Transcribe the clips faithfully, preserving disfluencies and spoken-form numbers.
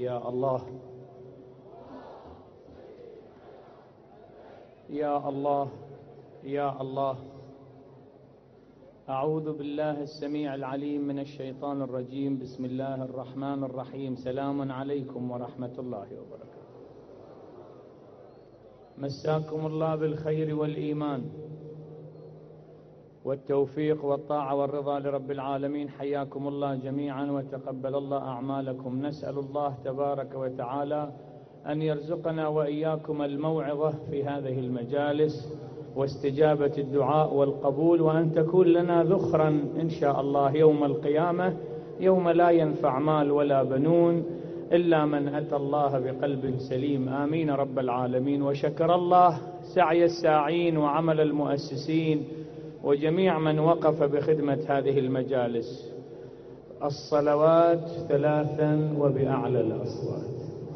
يا الله يا الله يا الله. أعوذ بالله السميع العليم من الشيطان الرجيم. بسم الله الرحمن الرحيم. سلام عليكم ورحمة الله وبركاته. مساكم الله بالخير والإيمان والتوفيق والطاعة والرضا لرب العالمين. حياكم الله جميعا وتقبل الله أعمالكم. نسأل الله تبارك وتعالى أن يرزقنا وإياكم الموعظة في هذه المجالس واستجابة الدعاء والقبول، وأن تكون لنا ذخرا إن شاء الله يوم القيامة، يوم لا ينفع مال ولا بنون إلا من أتى الله بقلب سليم. آمين رب العالمين. وشكر الله سعي الساعين وعمل المؤسسين وجميع من وقف بخدمة هذه المجالس. الصلوات ثلاثا وبأعلى الأصوات.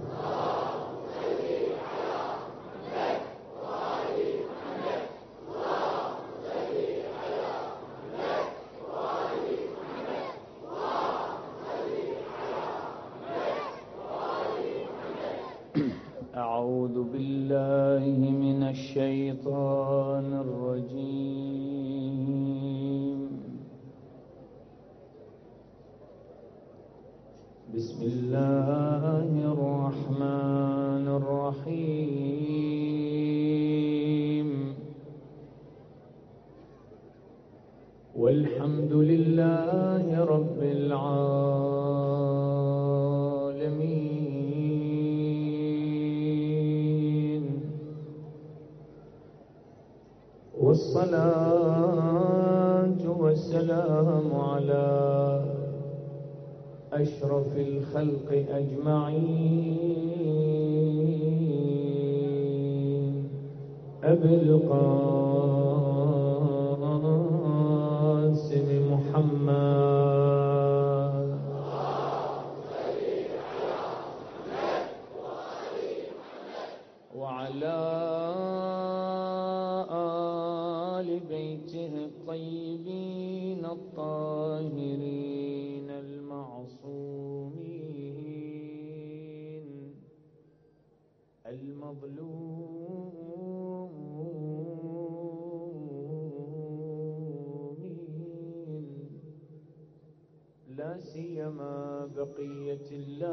أعوذ بالله من الشيطان الرجيم. بسم الله الرحمن الرحيم. والحمد لله رب العالمين، والصلاة والسلام على أشرف الخلق أجمعين، أبي القاسم محمد وعلى آل بيته الطيبين الطاهرين المعصومين المظلومين، لا سيما بقية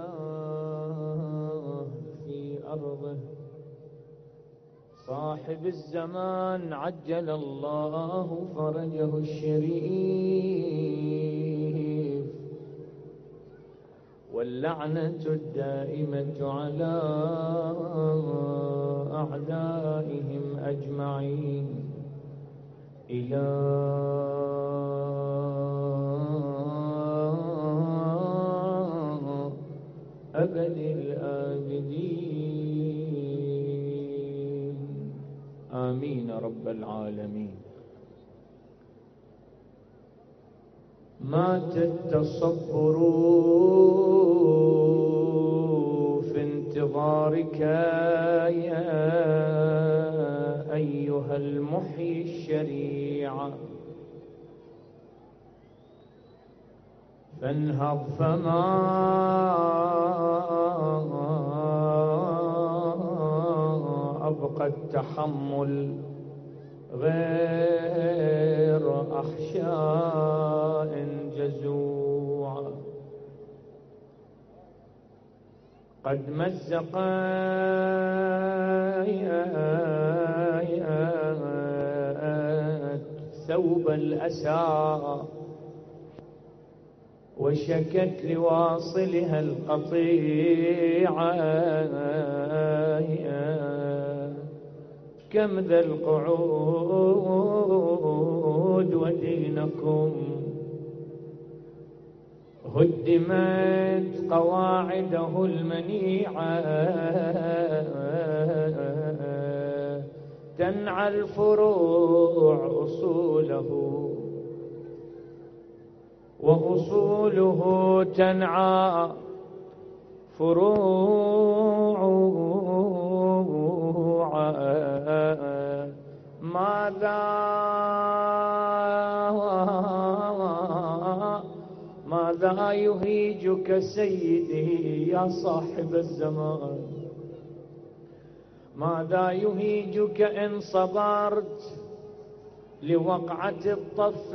الله في أرضه، صاحب الزمان عجل الله فرجه الشريف، واللعنة الدائمة على أعدائهم أجمعين إلى أبد الآبدين. آمين رب العالمين. مات التصبر في انتظارك يا أيها المحيي الشريعة، فانهض فما أبقى التحمل غير أحشاء جزوع، قد مزق ثوب الأسى وشكت لواصلها القطيعة، كم ذا القعود ودينكم هدمت قواعده المنيعة، تنعى الفروع أصوله وأصوله تنعى فروعا. ماذا ماذا يهيج يهيجك سيدي يا صاحب الزمان؟ ماذا يهيجك إن صبرت لوقعة الطف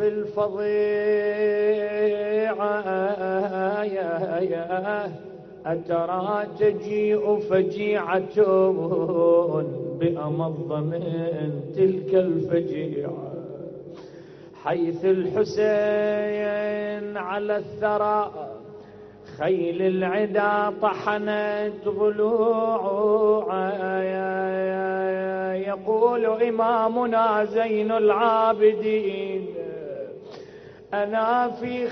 الفظيعة؟ أترى تجيء فجيعة بأمض من تلك الفجيعة، حيث الحسين على الثرى خيل العدا طحنت ضلوعا. يقول إمامنا زين العابدين: أنا في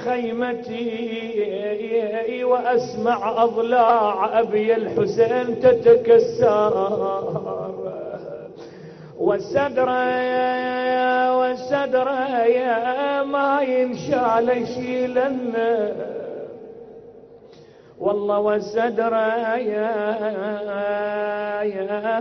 خيمتي وأسمع أضلاع أبي الحسين تتكسر، والسدر والسدر يا ما ينشال يشيلن، والله والسدر يا يا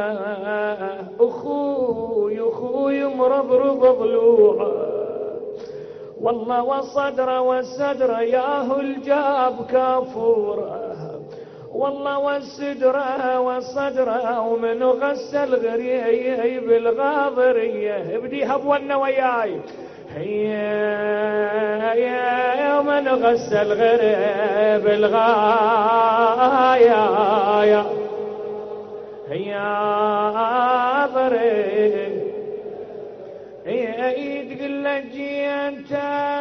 أخوي أخوي مرضرض ضلوعه، والله والصدر والسدر ياهو الجاب كافوره، والله والسدر والصدر ومن غسل غريب بالغاضريه. بديها بونا وياي يا من غسل غريب بالغايا يا ضريب تقول له جيت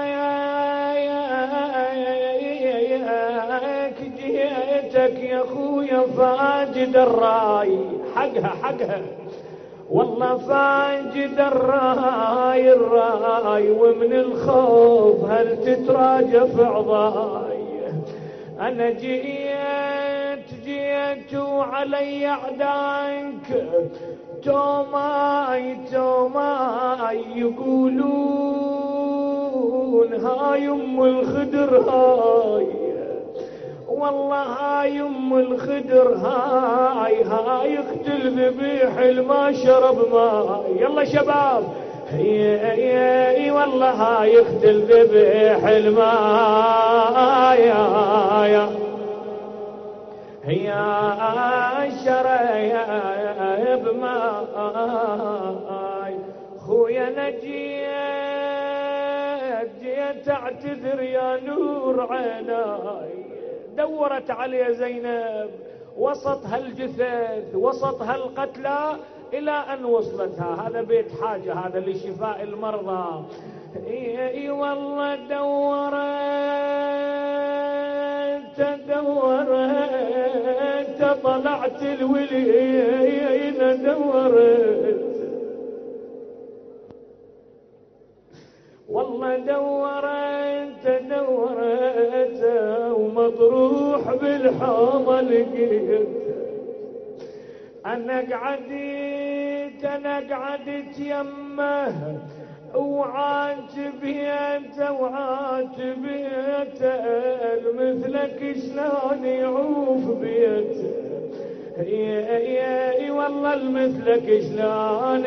جيتك يا خويا فاجد الراي، حقها حقها والله فاجد الراي الراي، ومن الخوف هل تتراجف عضاي؟ انا جيت جيت وعلي اعدائك توماي توماي، يقولون هاي ام الخدر هاي، والله هاي ام الخدر هاي هاي اخت الذبيح الما شرب ماي. يلا شباب اي والله هاي اخت الذبيح الما يا يا شريب ماي. خويا نجيت جيت اعتذر يا نور عيناي، دورت علي زينب وسط هالجثث وسط هالقتلى الى ان وصلتها. هذا بيت حاجة، هذا لشفاء المرضى. اي والله دورت دورت طلعت الولين دورت، والله دورت دورت ومطروح بالحوض لقيت. انا قعدت انا قعدت يمه وعاتبيت وعاتبيت مثلك شلون يعوف بيت. اي والله المثلك شلون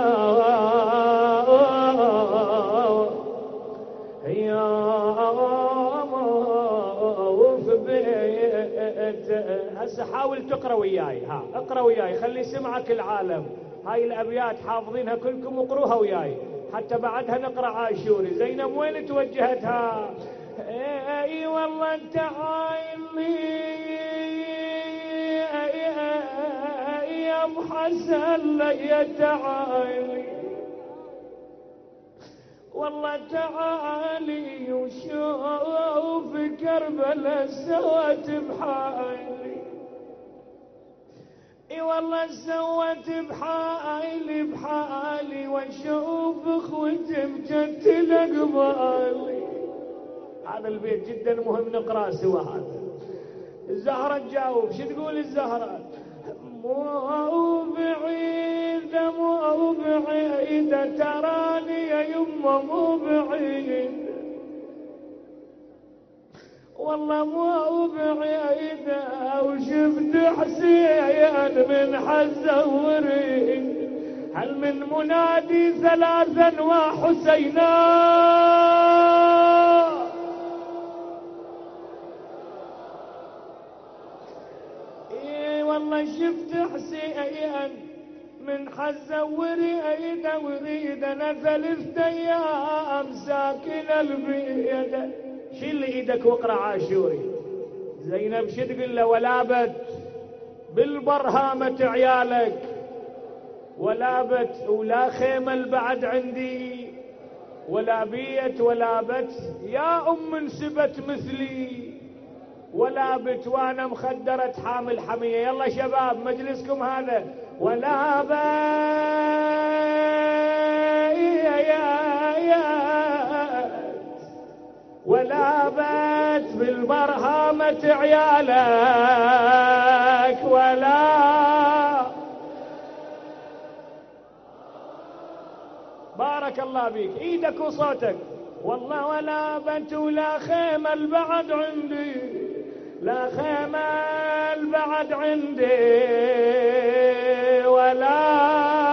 يعوف يعوف بيت. هسه حاول تقرا وياي، ها اقرا وياي خلي سمعك العالم. هاي الابيات حافظينها كلكم، اقروها وياي حتى بعدها نقرا عاشوري. زينب وين توجهتها؟ اي والله تعالي يا ابو حسن يا تعالي، والله تعالي وشوف كربلاء سوت بحالي. اي والله سوت بحالي بحالي، واشوف اخوتي مجتل قبالي. هذا البيت جدا مهم نقراه سوا. هذا الزهرة تجاوب. شو تقول الزهرة؟ مو بعيدة مو بعيدة تراني يا يمه مو بعيد، والله مو بعيدة وشفت حسين من حزوري. هل من منادي ثلاثا وحسينا؟ والله شفت حسين من حزه وريده وريده انا ثلاث ايام ساكن البيد. شيل ايدك واقرا عاشوري. زينب شو تقول له؟ ولابت بالبرهامة عيالك، ولابت ولا خيمة بعد عندي، ولا بيت ولا بت يا ام انسبت مثلي، ولا بت وانا مخدرة حامل حمية. يلا شباب مجلسكم هذا. ولا بت ولا بت بالبرهامة عيالك، ولا بارك الله بيك ايدك وصوتك. والله ولا بت ولا خيمة البعد عندي، لا خيمة البعد عندي، ولا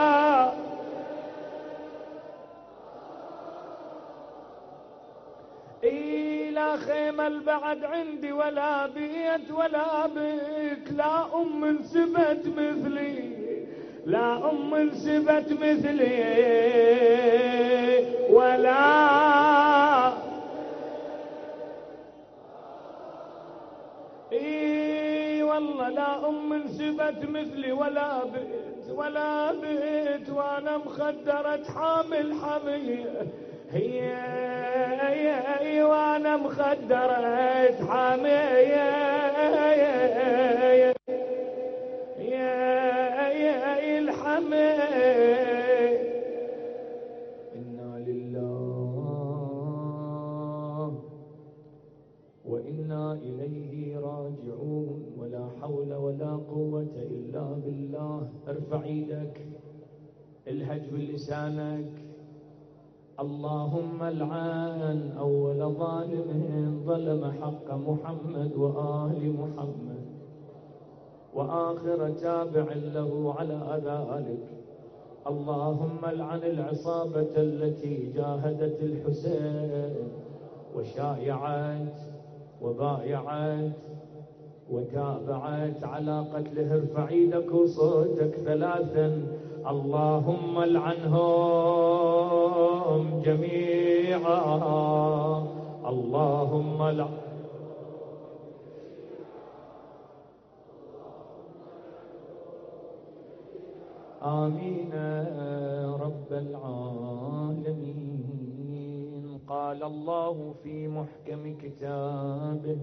اي لا خيمة البعد عندي، ولا بيت ولا بيت، لا ام انسبت مثلي، لا ام انسبت مثلي، ولا اي والله لا ام انسبت مثلي، ولا بيت ولا بيت وانا مخدرة حامل حمية. هي هي وانا مخدرة حمية يا يا الحمية. إنا لله وإنا إليه راجعون. ولا حول ولا قوة إلا بالله. ارفع ايدك، الهج بلسانك. اللهم العن أول ظالم ظلم حق محمد وآل محمد، وآخر تابع له على ذلك. اللهم العن العصابة التي جاهدت الحسين وشايعت وبايعت وتابعت على قتله. ارفع ايدك وصوتك ثلاثا. اللهم العنهم جميعا. اللهم العن آمين رب العالمين. قال الله في محكم كتابه: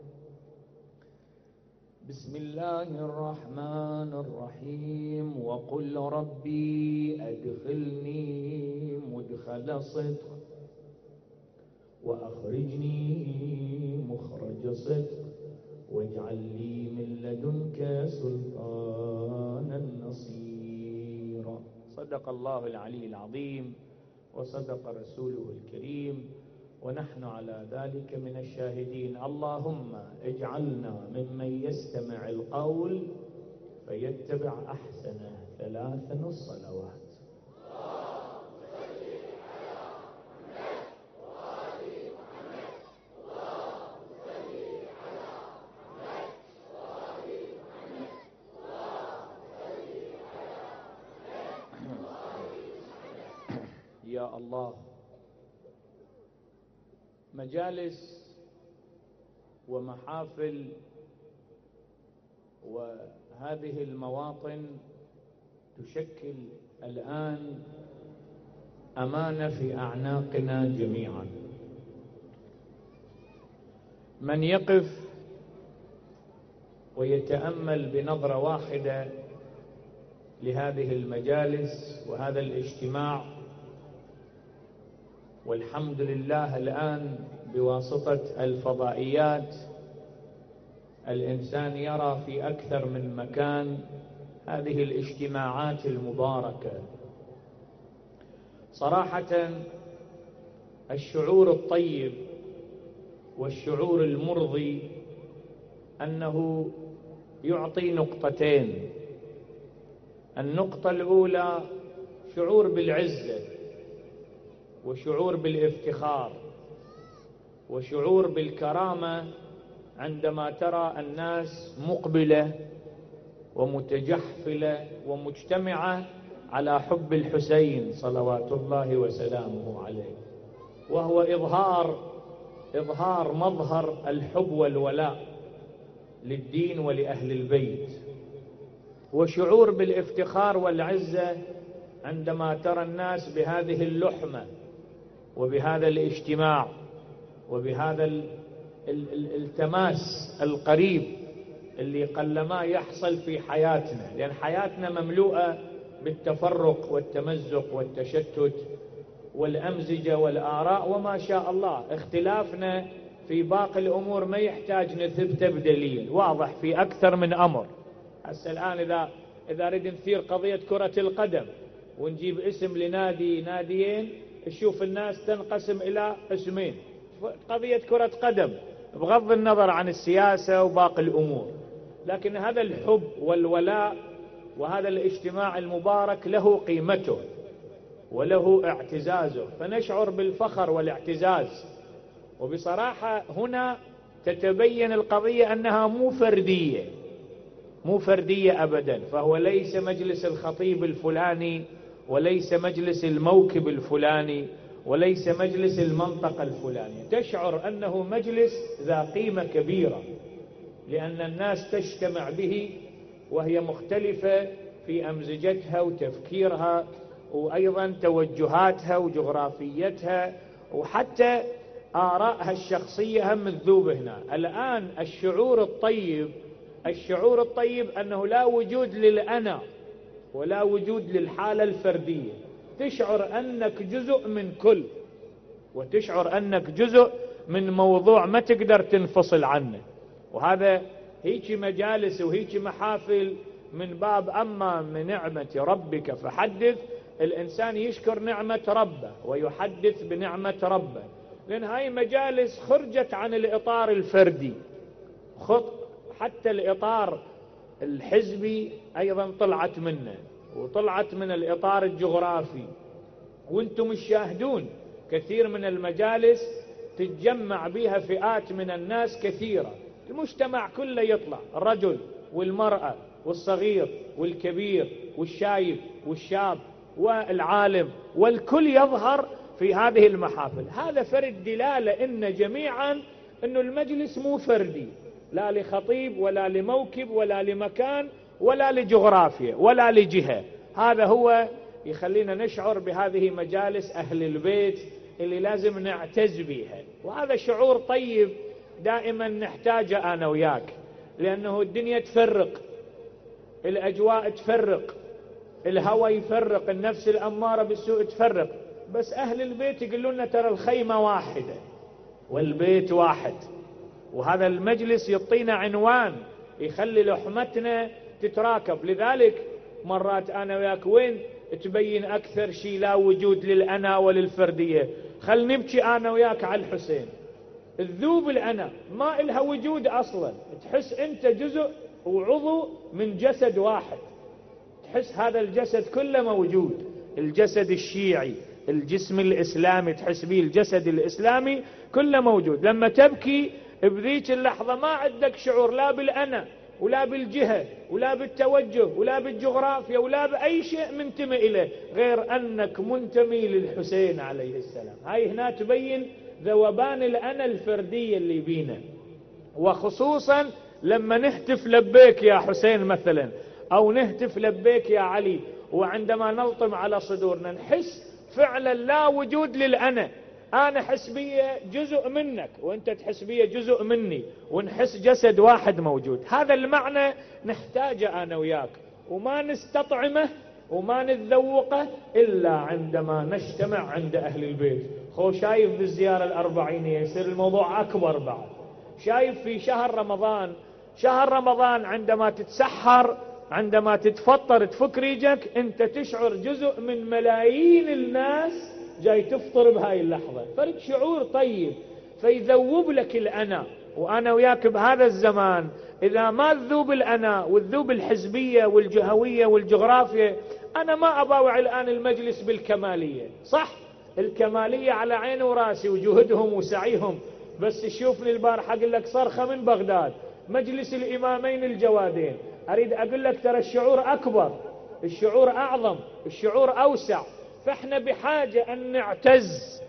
بسم الله الرحمن الرحيم. وقل ربي أدخلني مدخل صدق وأخرجني مخرج صدق واجعل لي من لدنك سلطانا نصيرا. صدق الله العلي العظيم وصدق رسوله الكريم، ونحن على ذلك من الشاهدين. اللهم اجعلنا ممن يستمع القول فيتبع أحسنه. ثلاثا الصلوات. يا الله. مجالس ومحافل وهذه المواطن تشكل الآن أمانة في أعناقنا جميعا. من يقف ويتأمل بنظرة واحدة لهذه المجالس وهذا الاجتماع، والحمد لله الآن بواسطة الفضائيات الإنسان يرى في أكثر من مكان هذه الاجتماعات المباركة. صراحة الشعور الطيب والشعور المرضي أنه يعطي نقطتين. النقطة الأولى شعور بالعزة وشعور بالافتخار وشعور بالكرامة عندما ترى الناس مقبلة ومتجحفلة ومجتمعة على حب الحسين صلوات الله وسلامه عليه، وهو إظهار إظهار مظهر الحب والولاء للدين ولأهل البيت، وشعور بالافتخار والعزة عندما ترى الناس بهذه اللحمة وبهذا الاجتماع وبهذا التماس القريب اللي قلما يحصل في حياتنا، لأن حياتنا مملوءة بالتفرق والتمزق والتشتت والأمزجة والآراء وما شاء الله. اختلافنا في باقي الأمور ما يحتاج نثبته بدليل واضح في أكثر من أمر. هسه الآن إذا إذا نريد نثير قضية كرة القدم ونجيب اسم لنادي ناديين، نشوف الناس تنقسم إلى اسمين، قضية كرة قدم بغض النظر عن السياسة وباقي الأمور، لكن هذا الحب والولاء وهذا الاجتماع المبارك له قيمته وله اعتزازه، فنشعر بالفخر والاعتزاز. وبصراحة هنا تتبين القضية أنها مو فردية، مو فردية أبدا، فهو ليس مجلس الخطيب الفلاني وليس مجلس الموكب الفلاني وليس مجلس المنطقة الفلانية، تشعر أنه مجلس ذا قيمة كبيرة لأن الناس تجتمع به وهي مختلفة في أمزجتها وتفكيرها وأيضا توجهاتها وجغرافيتها وحتى آرائها الشخصية هم تذوب هنا. الآن الشعور الطيب الشعور الطيب أنه لا وجود للأنا ولا وجود للحالة الفردية، تشعر أنك جزء من كل، وتشعر أنك جزء من موضوع ما تقدر تنفصل عنه. وهذا هيك مجالس وهيك محافل من باب أما من نعمة ربك فحدث، الإنسان يشكر نعمة ربه ويحدث بنعمة ربه، لأن هاي مجالس خرجت عن الإطار الفردي، حتى الإطار الحزبي أيضا طلعت منه وطلعت من الإطار الجغرافي. وانتم الشاهدون كثير من المجالس تتجمع بها فئات من الناس كثيرة، المجتمع كله يطلع، الرجل والمرأة والصغير والكبير والشايب والشاب والعالم، والكل يظهر في هذه المحافل. هذا فرد دلالة إن جميعا إن المجلس مو فردي، لا لخطيب ولا لموكب ولا لمكان ولا لجغرافيا ولا لجهة. هذا هو يخلينا نشعر بهذه مجالس أهل البيت اللي لازم نعتز بها، وهذا شعور طيب دائما نحتاجه أنا وياك، لأنه الدنيا تفرق، الأجواء تفرق، الهوى يفرق، النفس الأمارة بالسوء تفرق، بس أهل البيت يقولون لنا ترى الخيمة واحدة والبيت واحد. وهذا المجلس يعطينا عنوان يخلي لحمتنا تتراكب. لذلك مرات أنا وياك وين تبين أكثر شيء لا وجود للأنا وللفردية، خل نبكي أنا وياك على الحسين، الذوب الأنا ما إلها وجود أصلا، تحس أنت جزء وعضو من جسد واحد، تحس هذا الجسد كله موجود، الجسد الشيعي، الجسم الإسلامي تحس به، الجسد الإسلامي كله موجود. لما تبكي بذيك اللحظة ما عندك شعور لا بالأنا ولا بالجهة ولا بالتوجه ولا بالجغرافيا ولا بأي شيء منتمي إليه غير أنك منتمي للحسين عليه السلام. هاي هنا تبين ذوبان الأنا الفردية اللي بينا، وخصوصا لما نهتف لبيك يا حسين مثلا أو نهتف لبيك يا علي، وعندما نلطم على صدورنا نحس فعلا لا وجود للأنا، أنا حسبية جزء منك وأنت تحسبية جزء مني، ونحس جسد واحد موجود. هذا المعنى نحتاجه أنا وياك، وما نستطعمه وما نتذوقه إلا عندما نجتمع عند أهل البيت. خو شايف بالزيارة الأربعينية يصير الموضوع أكبر بعد، شايف في شهر رمضان، شهر رمضان عندما تتسحر عندما تتفطر تفك ريجك أنت تشعر جزء من ملايين الناس جاي تفطر بهاي اللحظة، فرد شعور طيب فيذوب لك الأنا. وأنا وياك بهذا الزمان إذا ما تذوب الأنا والذوب الحزبية والجهوية والجغرافية، أنا ما أباوع الآن المجلس بالكمالية، صح الكمالية على عيني وراسي وجهدهم وسعيهم، بس شوفني البارحة أقول لك صرخة من بغداد، مجلس الإمامين الجوادين، أريد أقول لك ترى الشعور أكبر، الشعور أعظم، الشعور أوسع. فإحنا بحاجة أن نعتز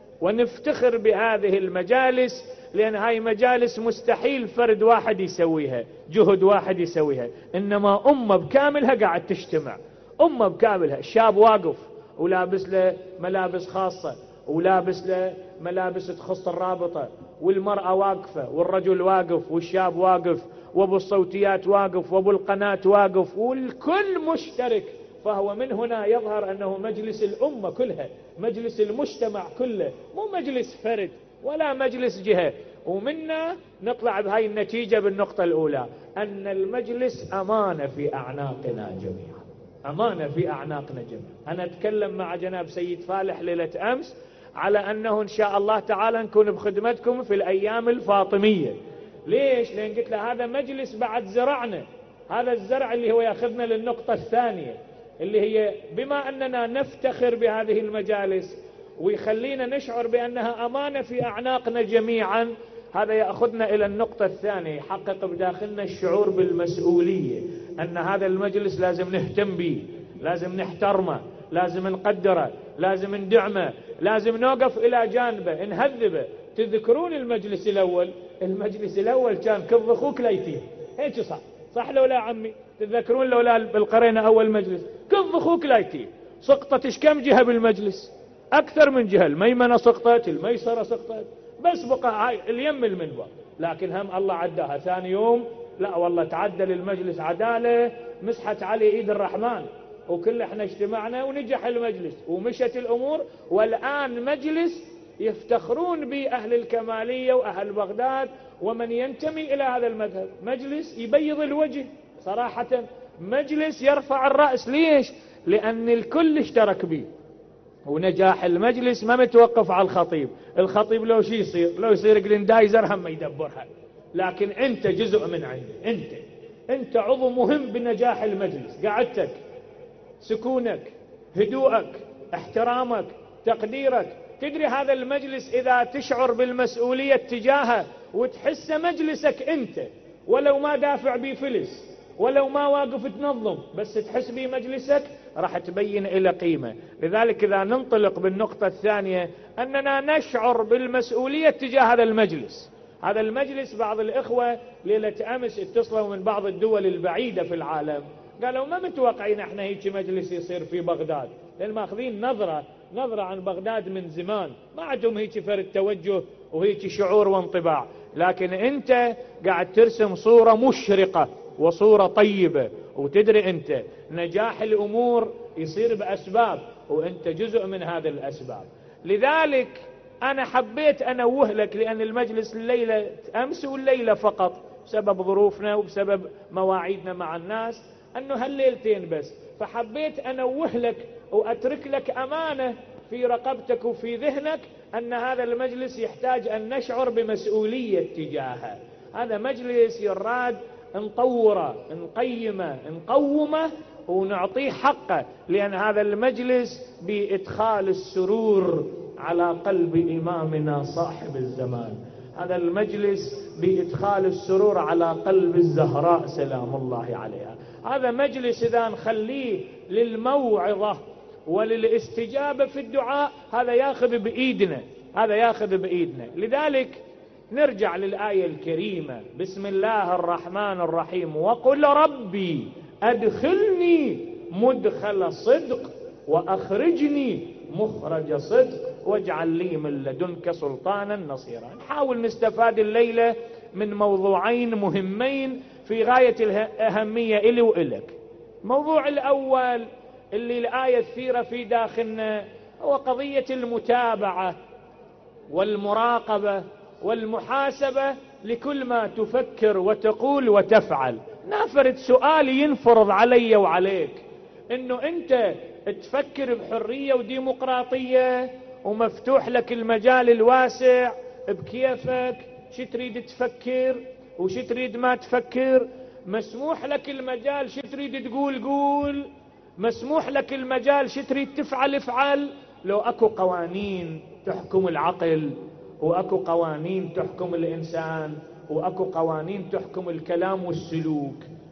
ونفتخر بهذه المجالس، لأن هاي مجالس مستحيل فرد واحد يسويها، جهد واحد يسويها، إنما أمة بكاملها قاعد تجتمع، أمة بكاملها. الشاب واقف ولابس له ملابس خاصة، ولابس له ملابس تخص الرابطة، والمرأة واقفة، والرجل واقف، والشاب واقف، وابو الصوتيات واقف، وابو القناة واقف، والكل مشترك. فهو من هنا يظهر أنه مجلس الأمة كلها، مجلس المجتمع كله، مو مجلس فرد ولا مجلس جهة. ومنا نطلع بهاي النتيجة بالنقطة الأولى، أن المجلس أمانة في أعناقنا جميعا، أمانة في أعناقنا جميعا. أنا أتكلم مع جناب سيد فالح ليلة أمس على أنه إن شاء الله تعالى نكون بخدمتكم في الأيام الفاطمية. ليش؟ لأن قلت له هذا مجلس بعد زرعنا، هذا الزرع اللي هو يأخذنا للنقطة الثانية، اللي هي بما أننا نفتخر بهذه المجالس ويخلينا نشعر بأنها أمانة في أعناقنا جميعا، هذا يأخذنا إلى النقطة الثانية، يحقق بداخلنا الشعور بالمسؤولية، أن هذا المجلس لازم نهتم به، لازم نحترمه، لازم نقدره، لازم ندعمه، لازم نوقف إلى جانبه، نهذبه. تذكرون المجلس الأول؟ المجلس الأول كان كذ أخوك لا يتيم، هيك صح صح لو لا عمي؟ تذكرون لو لا بالقرينة أول مجلس كذ أخوك لا يتيم؟ سقطت إيش كم جهة بالمجلس؟ أكثر من جهة، الميمنة سقطت، الميسرة سقطت، بس بقى هاي اليم المنبر. لكن هم الله عداها ثاني يوم، لا والله تعدل المجلس عدالة، مسحت علي ايد الرحمن، وكل احنا اجتمعنا ونجح المجلس ومشت الامور. والان مجلس يفتخرون به اهل الكمالية واهل بغداد ومن ينتمي الى هذا المذهب، مجلس يبيض الوجه صراحة، مجلس يرفع الرأس. ليش؟ لان الكل اشترك به. ونجاح المجلس ما متوقف على الخطيب، الخطيب لو شي يصير، لو يصير جلندايزر هم يدبرها، لكن انت جزء من عنده، انت انت عضو مهم بنجاح المجلس. قعدتك، سكونك، هدوءك، احترامك، تقديرك. تدري هذا المجلس اذا تشعر بالمسؤولية تجاهه وتحس مجلسك انت، ولو ما دافع بيه فلس، ولو ما واقف تنظم، بس تحس بيه مجلسك، راح تبين إلى قيمة. لذلك إذا ننطلق بالنقطة الثانية، أننا نشعر بالمسؤولية تجاه هذا المجلس. هذا المجلس بعض الإخوة ليلة أمس اتصلوا من بعض الدول البعيدة في العالم، قالوا ما متوقعين احنا هيك مجلس يصير في بغداد، لأن ماخذين نظرة نظرة عن بغداد من زمان، ما عندهم هيك فرد توجه وهيك شعور وانطباع. لكن انت قاعد ترسم صورة مشرقة وصورة طيبة، وتدري انت نجاح الامور يصير باسباب، وانت جزء من هذه الاسباب. لذلك انا حبيت انوه لك، لان المجلس الليلة امس والليلة فقط بسبب ظروفنا وبسبب مواعيدنا مع الناس انه هالليلتين بس، فحبيت انوه لك واترك لك امانة في رقبتك وفي ذهنك ان هذا المجلس يحتاج ان نشعر بمسؤولية تجاهه. هذا مجلس يراد نطوره، نقيمه، نقومه، ونعطيه حقه، لأن هذا المجلس بإدخال السرور على قلب إمامنا صاحب الزمان، هذا المجلس بإدخال السرور على قلب الزهراء سلام الله عليها. هذا مجلس إذا نخليه للموعظة وللاستجابة في الدعاء، هذا ياخذ بإيدنا، هذا ياخذ بإيدنا. لذلك نرجع للآية الكريمة، بسم الله الرحمن الرحيم، وقل ربي أدخلني مدخل صدق وأخرجني مخرج صدق واجعل لي من لدنك سلطانا نصيرا. نحاول نستفاد الليلة من موضوعين مهمين في غاية الأهمية إلي وإلك. الموضوع الأول اللي الآية الثيرة في داخلنا هو قضية المتابعة والمراقبة والمحاسبة لكل ما تفكر وتقول وتفعل. نافرد سؤال ينفرض علي وعليك، انه انت تفكر بحرية وديمقراطية ومفتوح لك المجال الواسع بكيفك، شو تريد تفكر وشو تريد ما تفكر، مسموح لك المجال شو تريد تقول قول، مسموح لك المجال شو تريد تفعل افعل. لو اكو قوانين تحكم العقل، واكو قوانين تحكم الانسان، واكو قوانين تحكم الكلام والسلوك،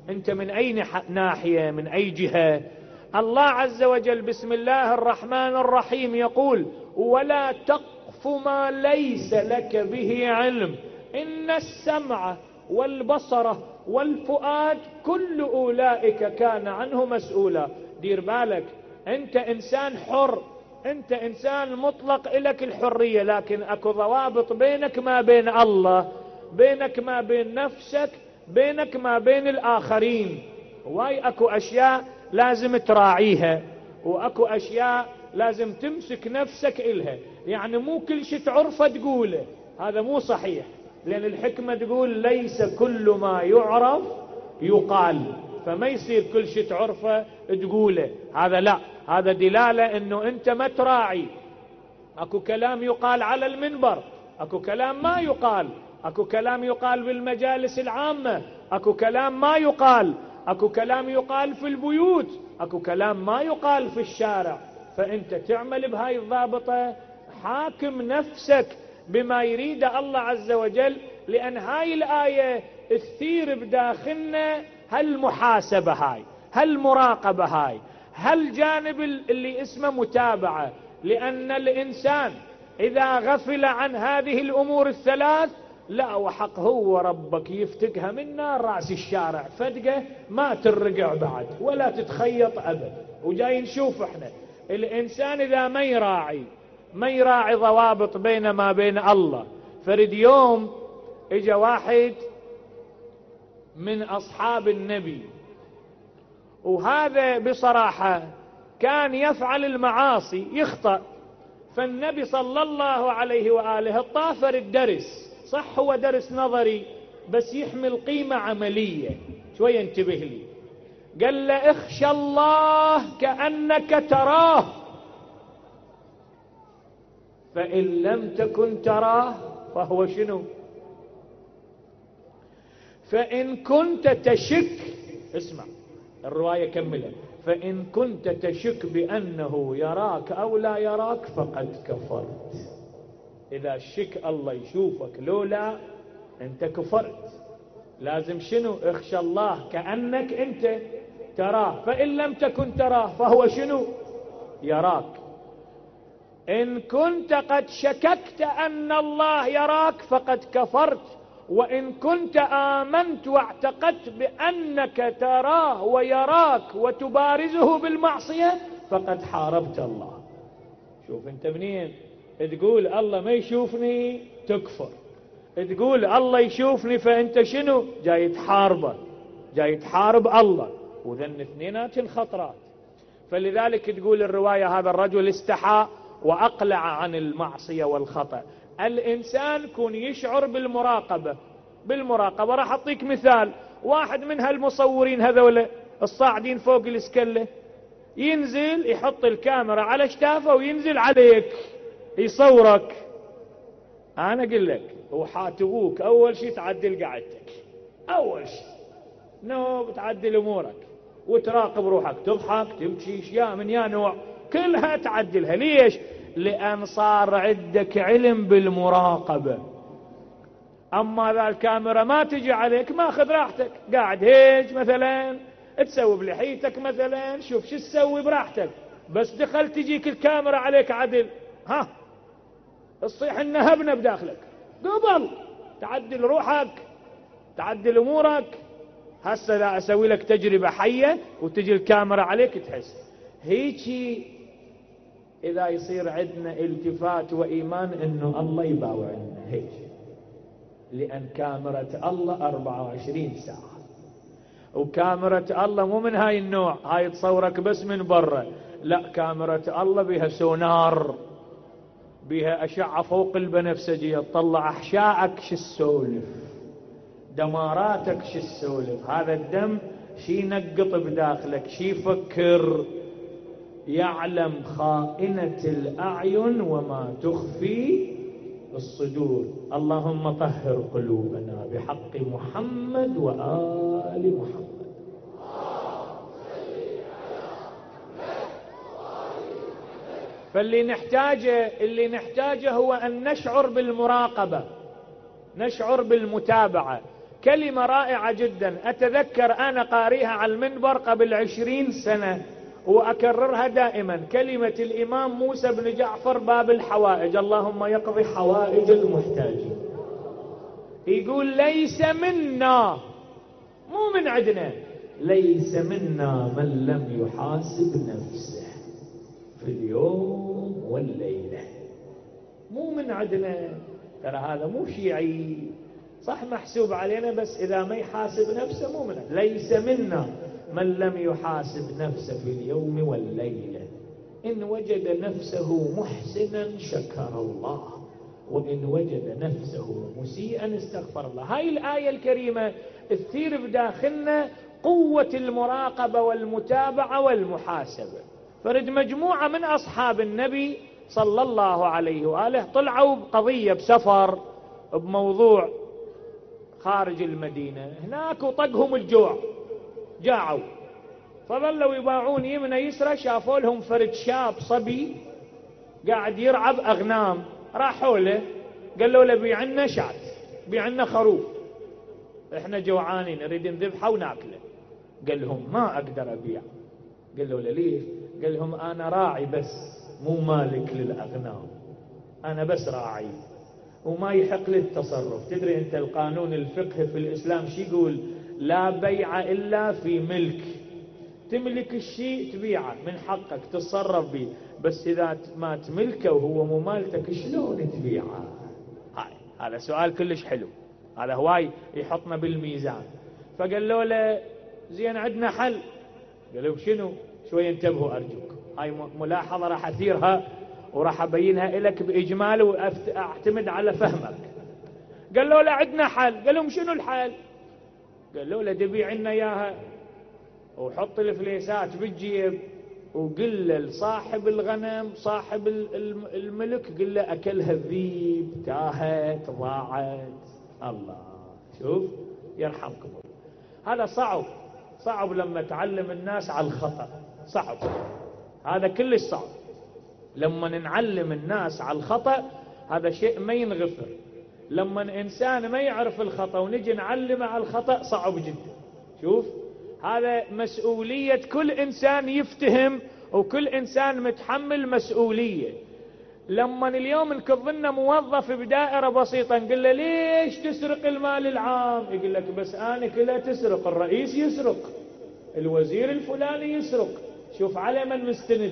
أنت من أي ناحية، من أي جهة؟ الله عز وجل بسم الله الرحمن الرحيم يقول: ولا تقف ما ليس لك به علم إن السمع والبصر والفؤاد كل أولئك كان عنه مسؤولا. دير بالك، أنت إنسان حر، أنت إنسان مطلق، إلك الحرية، لكن أكو ضوابط بينك ما بين الله، بينك ما بين نفسك، بينك ما بين الآخرين. واي أكو أشياء لازم تراعيها، وأكو أشياء لازم تمسك نفسك إلها. يعني مو كل شيء تعرفه تقوله، هذا مو صحيح، لأن الحكمة تقول ليس كل ما يعرف يقال، فما يصير كل شيء تعرفه تقوله، هذا لا، هذا دلالة أنه أنت ما تراعي. أكو كلام يقال على المنبر، أكو كلام ما يقال، أكو كلام يقال بالمجالس العامة، أكو كلام ما يقال، أكو كلام يقال في البيوت، أكو كلام ما يقال في الشارع. فأنت تعمل بهاي الضابطة، حاكم نفسك بما يريد الله عز وجل، لأن هاي الآية تثير بداخلنا هالمحاسبة هاي، هالمراقبة هاي، هالجانب اللي اسمه متابعة. لأن الإنسان إذا غفل عن هذه الأمور الثلاث، لا وحق هو ربك يفتقها من نار رأس الشارع فدقة ما ترجع بعد ولا تتخيط أبد. وجاي نشوف احنا الإنسان إذا ما يراعي ما يراعي ضوابط بين ما بين الله. فرد يوم اجا واحد من أصحاب النبي، وهذا بصراحة كان يفعل المعاصي، يخطأ، فالنبي صلى الله عليه وآله طافر الدرس، صح هو درس نظري بس يحمل قيمة عملية، شوية انتبه لي. قال له: اخشى الله كأنك تراه، فإن لم تكن تراه فهو شنو؟ فإن كنت تشك، اسمع الرواية كملها، فإن كنت تشك بأنه يراك أو لا يراك فقد كفرت. إذا شك الله يشوفك لولا أنت كفرت. لازم شنو؟ اخشى الله كأنك أنت تراه، فإن لم تكن تراه فهو شنو؟ يراك. إن كنت قد شككت أن الله يراك فقد كفرت، وإن كنت آمنت واعتقدت بأنك تراه ويراك وتبارزه بالمعصية فقد حاربت الله. شوف انت منين تقول الله ما يشوفني تكفر، تقول الله يشوفني فانت شنو؟ جاي تحاربه، جاي تحارب الله، وذن اثنينات خطرات. فلذلك تقول الرواية هذا الرجل استحى وأقلع عن المعصية والخطأ. الإنسان كون يشعر بالمراقبة، بالمراقبة. راح أعطيك مثال، واحد من هالمصورين هذول الصاعدين فوق الاسكلة ينزل يحط الكاميرا على شتافه وينزل عليك يصورك. أنا أقول لك وحاتبوك أول شيء تعدل قعدتك، أول شيء نو بتعدل أمورك وتراقب روحك، تضحك تبكي اشياء من يا نوع كلها تعدلها. ليش؟ لأن صار عندك علم بالمراقبة. أما ذا الكاميرا ما تجي عليك ما خذ راحتك، قاعد هيج مثلا تسوي بلحيتك مثلا، شوف شو تسوي براحتك، بس دخل تجيك الكاميرا عليك عدل، ها الصيح النهبنا بداخلك قبل تعدل روحك تعدل أمورك. هسه لا أسوي لك تجربة حية وتجي الكاميرا عليك تحس هيجي. إذا يصير عندنا التفات وإيمان إنه الله يباوعنا هيك، لأن كاميرا الله أربعة وعشرين ساعة، وكاميرا الله مو من هاي النوع هاي تصورك بس من برا، لا كاميرا الله بها سونار، بها أشعة فوق البنفسجية تطلع أحشائك شو السولف، دماراتك شو السولف، هذا الدم شي نقط بداخلك شي يفكر، يعلم خائنة الأعين وما تخفي الصدور. اللهم طهر قلوبنا بحق محمد وآل محمد. فاللي نحتاجه اللي نحتاجه هو أن نشعر بالمراقبة، نشعر بالمتابعة. كلمة رائعة جدا، أتذكر أنا قاريها على المنبر قبل عشرين سنة وأكررها دائما، كلمة الإمام موسى بن جعفر باب الحوائج: اللهم يقضي حوائج المحتاجين. يقول ليس منا، مو من عندنا، ليس منا من لم يحاسب نفسه في اليوم والليلة. مو من عندنا، ترى هذا مو شيعي، صح محسوب علينا، بس إذا ما يحاسب نفسه مو من عندنا. ليس منا من لم يحاسب نفسه في اليوم والليلة، إن وجد نفسه محسنا شكر الله، وإن وجد نفسه مسيئا استغفر الله. هاي الآية الكريمة تثير بداخلنا قوة المراقبة والمتابعة والمحاسبة. فرد مجموعة من أصحاب النبي صلى الله عليه وآله طلعوا بقضية بسفر بموضوع خارج المدينة، هناك وطقهم الجوع، جاعوا، فظلوا يباعون يمنى يسرى، شافوا لهم فرد شاب صبي قاعد يرعب أغنام، راحوا له قالوا له بيع لنا شاة، بيع لنا خروف، احنا جوعانين نريد نذبحه وناكله. قال لهم ما اقدر ابيع. قالوا له ليش؟ قال لهم انا راعي بس، مو مالك للاغنام، انا بس راعي وما يحق لي التصرف. تدري انت القانون الفقهي في الاسلام شي يقول؟ لا بيع الا في ملك، تملك الشيء تبيعه، من حقك تتصرف به، بس اذا ما تملكه وهو مو مالتك شلون تبيعه؟ هاي هذا سؤال كلش حلو، هذا هواي يحطنا بالميزان. فقالوا له زين عندنا حل. قالوا شنو؟ شوي انتبهوا ارجوك، هاي ملاحظة راح اثيرها وراح ابينها لك باجمال واعتمد على فهمك. قالوا له عندنا حل. قالوا شنو الحل؟ قالوا له تبيع لنا اياها وحط الفليسات بالجيب وقل لصاحب الغنم صاحب الملك، قل له اكلها الذيب، تاهت، ضاعت. الله، شوف يرحمكم، هذا صعب، صعب لما تعلم الناس على الخطأ، صعب، هذا كلش صعب. لما نعلم الناس على الخطأ هذا شيء ما ينغفر. لما إنسان ما يعرف الخطأ ونجي نعلمه على الخطأ صعب جدا. شوف، هذا مسؤولية كل إنسان يفتهم، وكل إنسان متحمل مسؤولية. لما اليوم نكظلنا موظف بدائرة بسيطة نقول له ليش تسرق المال العام؟ يقول لك بس أنا كلا تسرق، الرئيس يسرق، الوزير الفلاني يسرق. شوف على من مستند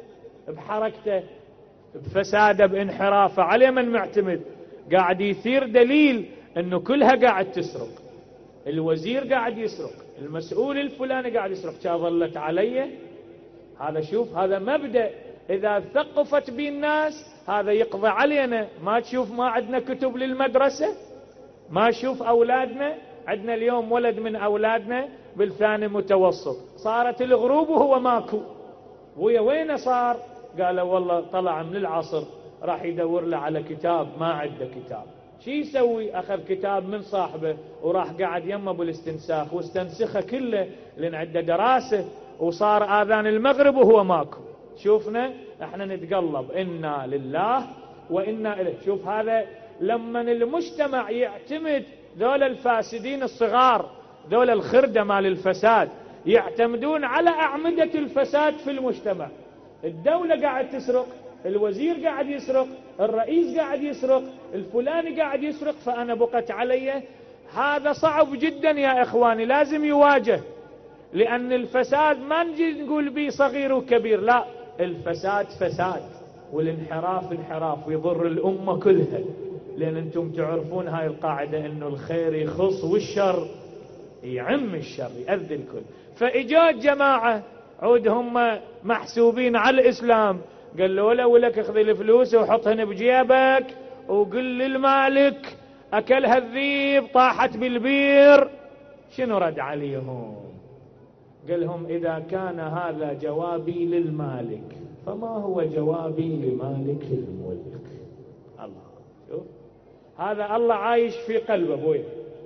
بحركته، بفساده، بانحرافه، على من معتمد؟ قاعد يثير دليل انه كلها قاعد تسرق، الوزير قاعد يسرق، المسؤول الفلاني قاعد يسرق، كا ظلت علي. هذا شوف، هذا مبدأ إذا ثقفت به الناس هذا يقضي علينا. ما تشوف ما عندنا كتب للمدرسة؟ ما تشوف أولادنا؟ عندنا اليوم ولد من أولادنا بالثاني متوسط، صارت الغروب وهو ماكو، ويا وين صار؟ قال والله طلع من العصر راح يدور له على كتاب، ما عنده كتاب. شي يسوي؟ أخذ كتاب من صاحبه وراح قاعد يمه بالاستنساخ واستنسخه كله لأن عنده دراسة، وصار آذان المغرب وهو ماكو. شوفنا احنا نتقلب، إنا لله وإنا إليه. شوف هذا لما المجتمع يعتمد، ذول الفاسدين الصغار، ذول الخردة مال الفساد، يعتمدون على أعمدة الفساد في المجتمع. الدولة قاعد تسرق، الوزير قاعد يسرق، الرئيس قاعد يسرق، الفلاني قاعد يسرق، فأنا بقت علي. هذا صعب جدا يا إخواني، لازم يواجه، لأن الفساد ما نجي نقول به صغير وكبير، لا، الفساد فساد والانحراف انحراف ويضر الأمة كلها. لأن أنتم تعرفون هاي القاعدة أنه الخير يخص والشر يعم الشر، يأذي الكل. فإجاد جماعة عودهم محسوبين على الإسلام، قالوا له ولك اخذ الفلوس وحطهن بجيبك وقل للمالك أكلها الذيب، طاحت بالبير. شنو رد عليهم؟ قال لهم إذا كان هذا جوابي للمالك فما هو جوابي لمالك الملك؟ الله، شوف هذا الله عايش في قلبه. بوي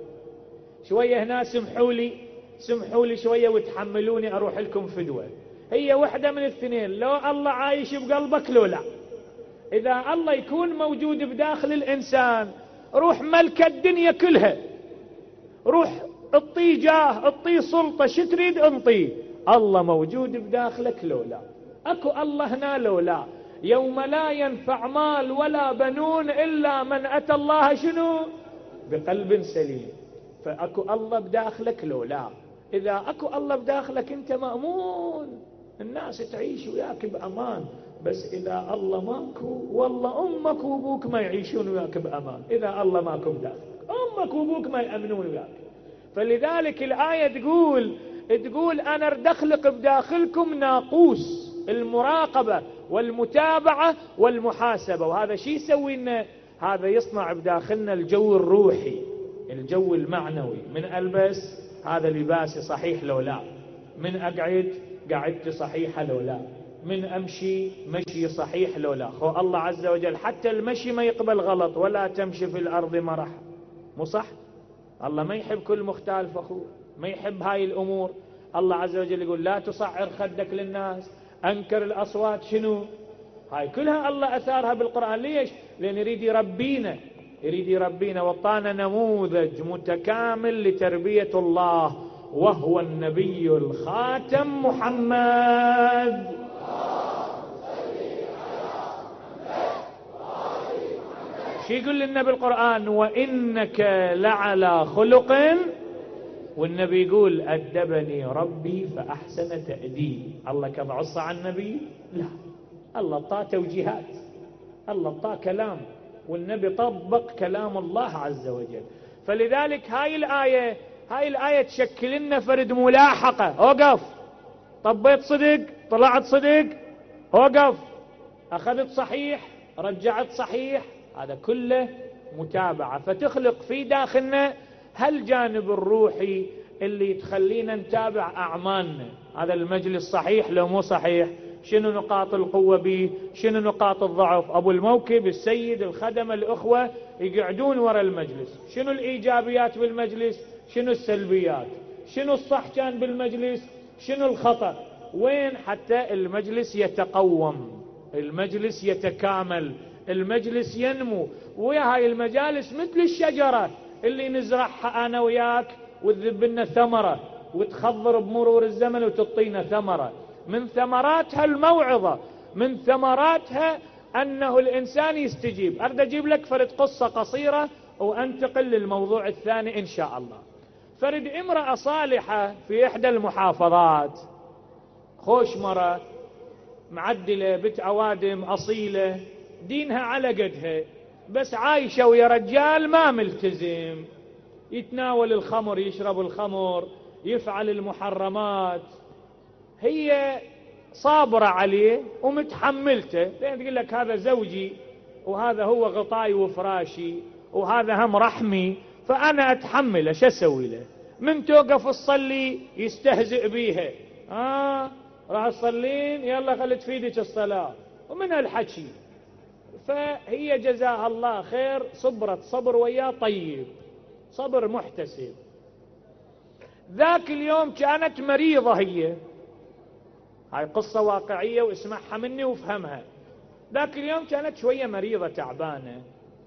شوية هنا سمحوا لي، سمحوا لي شوية وتحملوني أروح لكم فدوة. هي واحدة من الاثنين، لو الله عايش بقلبك لو لا. إذا الله يكون موجود بداخل الإنسان روح ملك الدنيا كلها روح اطي جاه، اطي سلطة، شو تريد انطي. الله موجود بداخلك لو لا؟ اكو الله هنا لو لا؟ يوم لا ينفع مال ولا بنون إلا من أتى الله شنو؟ بقلب سليم. فأكو الله بداخلك لو لا؟ إذا أكو الله بداخلك أنت مأمون، الناس تعيش وياك بأمان. بس إذا الله ماكو، والله أمك وأبوك ما يعيشون وياك بأمان. إذا الله ماكو بداخلك، أمك وأبوك ما يأمنون وياك. فلذلك الآية تقول تقول أنا ارد أخلق بداخلكم ناقوس المراقبة والمتابعة والمحاسبة. وهذا شي يسوي لنا؟ هذا يصنع بداخلنا الجو الروحي، الجو المعنوي. من ألبس هذا لباسي صحيح لو لا؟ من أقعد قعدتي صحيحة لو لا؟ من أمشي مشي صحيح لو لا؟ خو الله عز وجل حتى المشي ما يقبل غلط، ولا تمشي في الأرض مرح، مو صح؟ الله ما يحب كل مختال فخور، ما يحب هاي الأمور. الله عز وجل يقول لا تصعر خدك للناس، أنكر الأصوات، شنو هاي كلها الله أثارها بالقرآن. ليش؟ لأن يريد يربينا، يريد يربينا. وطانا نموذج متكامل لتربية الله، وهو النبي الخاتم محمد. شو يقول لنا بالقرآن؟ وإنك لعلى خلق. والنبي يقول أدبني ربي فأحسن تأديب. الله كذا عصى عن النبي؟ لا، الله طا توجيهات، الله طا كلام، والنبي طبق كلام الله عز وجل. فلذلك هاي الآية هاي الآية تشكل لنا فرد ملاحقة. أوقف، طبيت صدق، طلعت صدق، أوقف، أخذت صحيح، رجعت صحيح، هذا كله متابعة. فتخلق في داخلنا هالجانب الروحي اللي تخلينا نتابع أعمالنا. هذا المجلس صحيح لو مو صحيح؟ شنو نقاط القوة به؟ شنو نقاط الضعف؟ أبو الموكب، السيد، الخدمة، الأخوة يقعدون وراء المجلس. شنو الإيجابيات بالمجلس؟ شنو السلبيات؟ شنو الصح كان بالمجلس؟ شنو الخطأ؟ وين؟ حتى المجلس يتقوم، المجلس يتكامل، المجلس ينمو. ويا هاي المجالس مثل الشجرة اللي نزرعها أنا وياك وتذب لنا ثمرة وتخضر بمرور الزمن وتعطينا ثمرة. من ثمراتها الموعظة، من ثمراتها أنه الإنسان يستجيب. أريد أجيب لك فرد قصة قصيرة وأنتقل للموضوع الثاني إن شاء الله. فرد امرأة صالحة في إحدى المحافظات، خوش مرة، معدلة، بنت أوادم، أصيلة، دينها على قدها، بس عايشة ويا رجال ما ملتزم، يتناول الخمر، يشرب الخمر، يفعل المحرمات. هي صابرة عليه ومتحملته، لأن تقول لك هذا زوجي وهذا هو غطاي وفراشي وهذا هم رحمي، فأنا أتحمله. شو أسوي له؟ من توقف تصلي يستهزئ بيها، آه راح تصلين، يلا خلي تفيدك الصلاة، ومن هالحكي. فهي جزاها الله خير، صبرت صبر وياه طيب، صبر محتسب. ذاك اليوم كانت مريضة هي، هاي قصة واقعية واسمعها مني وافهمها. ذاك اليوم كانت شوية مريضة تعبانة،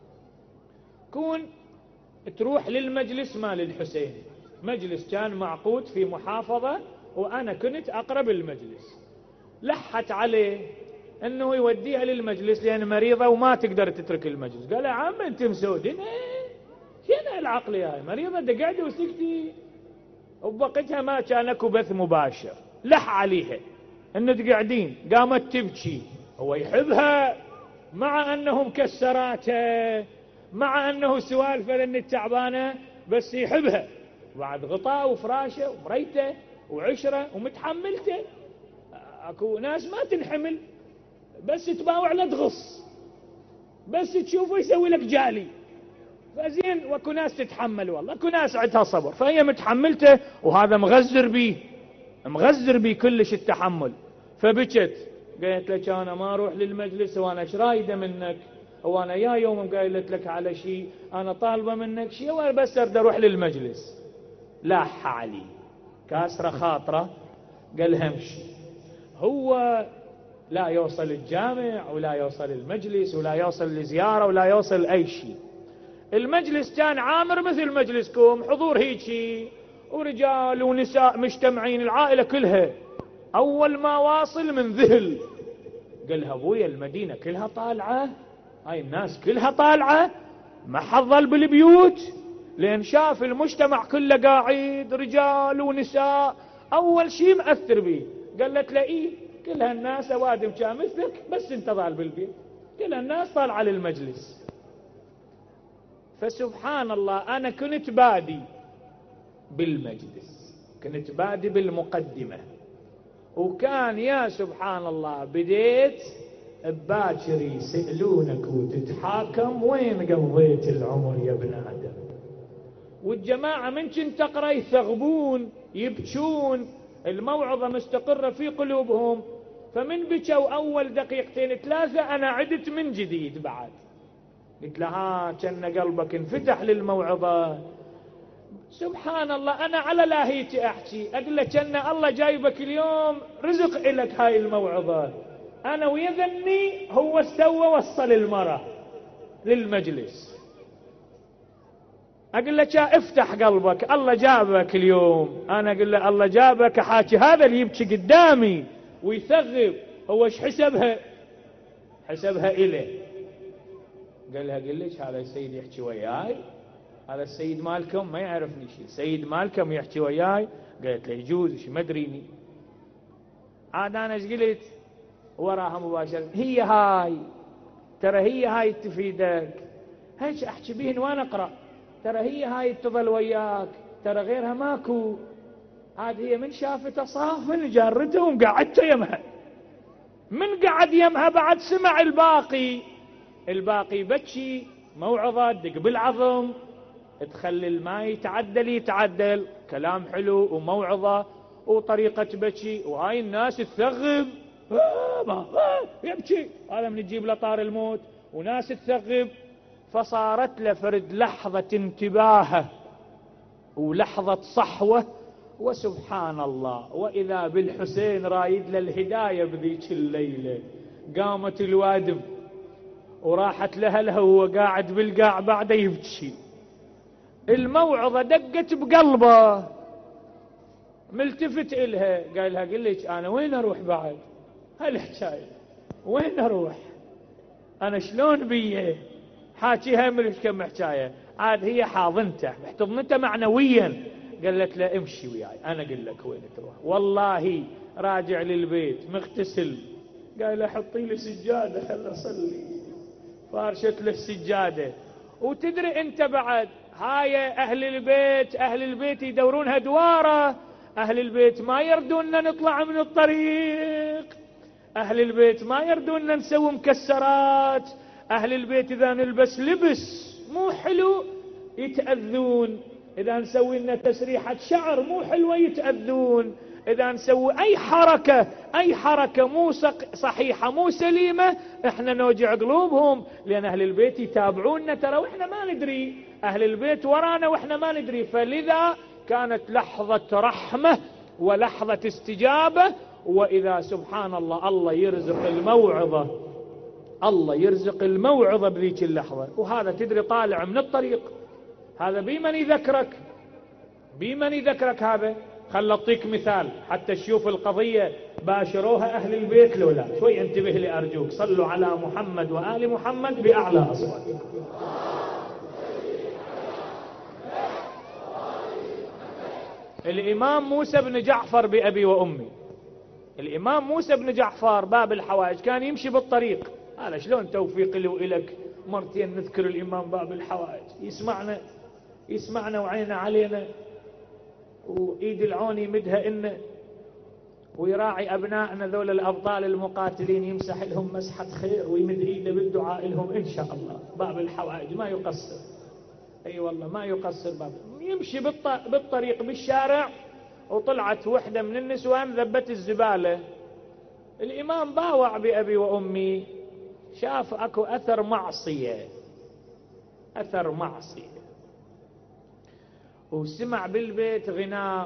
كون تروح للمجلس مال الحسين. مجلس كان معقود في محافظة وأنا كنت أقرب المجلس. لحت عليه أنه يوديها للمجلس لأن مريضة وما تقدر تترك المجلس. قال يا عم أنت مسودين، شنو العقلية هاي؟ مريضة دا قاعدة وسكتي. وبقتها ما كان اكو بث مباشر. لح عليها أنه تقعدين، قامت تبكي. هو يحبها مع أنه مكسراته، مع أنه سوالفة لأن التعبانة، بس يحبها. بعد غطاء وفراشه ومريته وعشرة ومتحملته. اكو ناس ما تنحمل، بس تباوع لا تغص، بس تشوفه يسوي لك جالي. فزين، واكو ناس تتحمل، والله اكو ناس عندها صبر. فهي متحملته وهذا مغزر بيه، مغزر بيه كلش التحمل. فبكت، قالت لك انا ما اروح للمجلس، وانا ايش رايده منك؟ وانا يا يوم قايلت لك على شيء، انا طالبه منك شيء، بس اريد اروح للمجلس. لاح علي كاسره خاطره، قال همشي. هو لا يوصل الجامع ولا يوصل المجلس ولا يوصل لزيارة ولا يوصل أي شيء. المجلس كان عامر مثل مجلسكم، حضور هيجي ورجال ونساء مجتمعين، العائلة كلها. أول ما واصل من ذهل، قالها أبويا المدينة كلها طالعة، هاي الناس كلها طالعة، ما حظل بالبيوت، لأن شاف المجتمع كله قاعد رجال ونساء. أول شيء مأثر به، قالت له إيه كل هالناس أوادم كان مثلك، بس انت ضال بالبيت، كل هالناس طالعة للمجلس. فسبحان الله أنا كنت بادي بالمجلس، كنت بادي بالمقدمة، وكان يا سبحان الله بديت باكر يسألونك وتتحاكم وين قضيت العمر يا ابن آدم. والجماعة من كنت تقرأ يثغبون يبكون، الموعظة مستقرة في قلوبهم. فمن بكوا أول دقيقتين ثلاثة أنا عدت من جديد بعد، قلت لها كان قلبك انفتح للموعظة. سبحان الله أنا على لاهيتي أحكي، أقول له كان الله جايبك اليوم رزق إلك هاي الموعظة. أنا ويذني هو استوى وصل المرة للمجلس. أقول له افتح قلبك، الله جابك اليوم. أنا أقول له الله جابك حاكي هذا اللي يبكي قدامي ويثغب، هو ايش حسبها؟ حسبها إليه. قال لها قل لك هذا السيد يحكي وياي، هذا السيد مالكم ما يعرفني شيء، سيد مالكم يحكي وياي. قالت له يجوز شي ما ادريني. عاد انا ايش قلت وراها مباشرة، هي هاي ترى هي هاي تفيدك، هيك احكي بهن وانا اقرا، ترى هي هاي تظل وياك، ترى غيرها ماكو. عاد هي من شافته صافن جارته وقعدته يمها، من قعد يمها بعد سمع الباقي، الباقي بكي موعظة دق بالعظم، تخلي الماء يتعدل يتعدل، كلام حلو وموعظة وطريقة بكي، وهاي الناس تثغب آه ما آه يبكي، هذا من تجيب له طار الموت، وناس تثغب. فصارت له فرد لحظة انتباهه ولحظة صحوة، وسبحان الله وإذا بالحسين رايد للهداية بذيك الليلة. قامت الوادم وراحت لها له وهو قاعد بالقاع بعده يبكي، الموعظة دقت بقلبه، ملتفت إلها قال لها قل لك أنا وين أروح بعد هالحكاية، وين أروح أنا شلون بيه حاكيها ملك كم حكاية. عاد هي حاضنته احتضنته معنويا، قالت له امشي وياي أنا أقول لك وين تروح. والله راجع للبيت مغتسل، قال له حطي لي سجادة خل أصلي، فارشت له السجادة. وتدري انت بعد هاي اهل البيت اهل البيت يدورونها دواره، اهل البيت ما يردوننا نطلع من الطريق، اهل البيت ما يردوننا نسوي مكسرات، اهل البيت اذا نلبس لبس مو حلو يتأذون، اذا نسوي لنا تسريحة شعر مو حلوة يتأذون، اذا نسوي اي حركة اي حركة مو صحيحة مو سليمة احنا نوجع قلوبهم، لان اهل البيت يتابعوننا ترى واحنا ما ندري، اهل البيت ورانا واحنا ما ندري. فلذا كانت لحظة رحمة ولحظة استجابة. واذا سبحان الله الله يرزق الموعظة، الله يرزق الموعظة بذيك اللحظة. وهذا تدري طالع من الطريق، هذا بمن يذكرك بمن يذكرك هذا. خل أعطيك مثال حتى تشوف القضية باشروها أهل البيت لولا. شوي انتبه لي أرجوك، صلوا على محمد وآل محمد بأعلى أصواتكم. الإمام موسى بن جعفر بأبي وأمي، الإمام موسى بن جعفر باب الحوائج كان يمشي بالطريق. هذا شلون توفيق لي وإلك مرتين نذكر الإمام باب الحوائج، يسمعنا يسمعنا وعينا علينا وإيد العون يمدها إنه، ويراعي أبنائنا ذول الأبطال المقاتلين يمسح لهم مسحة خير ويمد إيده بالدعاء لهم إن شاء الله. باب الحوائج ما يقصر، أي والله ما يقصر باب. يمشي بالطريق بالشارع وطلعت وحدة من النسوان ذبت الزبالة، الإمام باوع بأبي وأمي شاف أكو أثر معصية أثر معصية وسمع بالبيت غناء،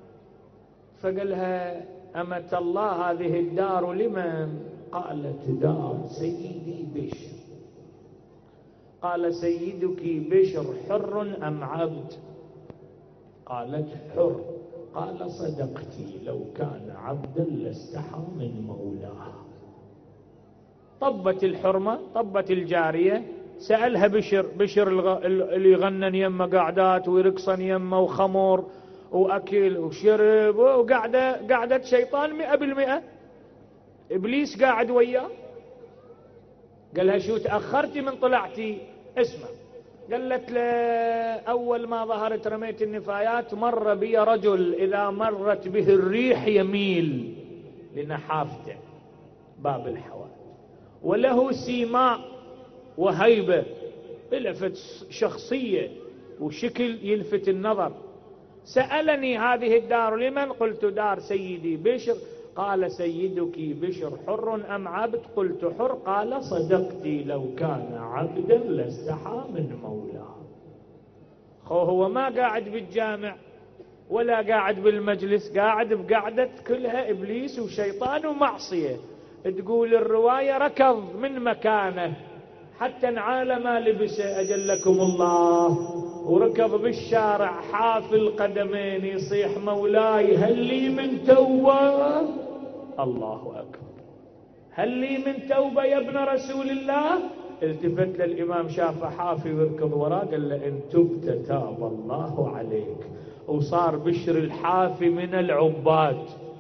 فقالها أمة الله هذه الدار لمن؟ قالت دار سيدي بشر. قال سيدك بشر حر أم عبد؟ قالت حر. قال صدقتي، لو كان عبدا لاستحى من مولاه. طبت الحرمة، طبت الجارية، سألها بشر، بشر اللي يغنن يمه قعدات ويرقصن يمه وخمر وأكل وشرب وقعدة قعدة شيطان مئة بالمئة، إبليس قاعد وياه. قالها شو تأخرتي من طلعتي؟ اسمع. قالت له أول ما ظهرت رميت النفايات، مر بي رجل إذا مرت به الريح يميل لنحافته باب الحوائط، وله سيماء وهيبة، لفت شخصية وشكل يلفت النظر. سألني هذه الدار لمن؟ قلت دار سيدي بشر. قال سيدك بشر حر أم عبد؟ قلت حر. قال صدقتي، لو كان عبدا لاستحى من مولاه. خو هو ما قاعد بالجامع ولا قاعد بالمجلس، قاعد بقعدة كلها إبليس وشيطان ومعصية. تقول الرواية ركض من مكانه حتى انعال ما لبسه أجلكم الله، وركض بالشارع حافي القدمين يصيح مولاي هل لي من توبة؟ الله أكبر، هل لي من توبة يا ابن رسول الله؟ التفت للإمام شافه حافي ويركض وراه، قال له إن تبت تاب الله عليك. وصار بشر الحافي من العباد،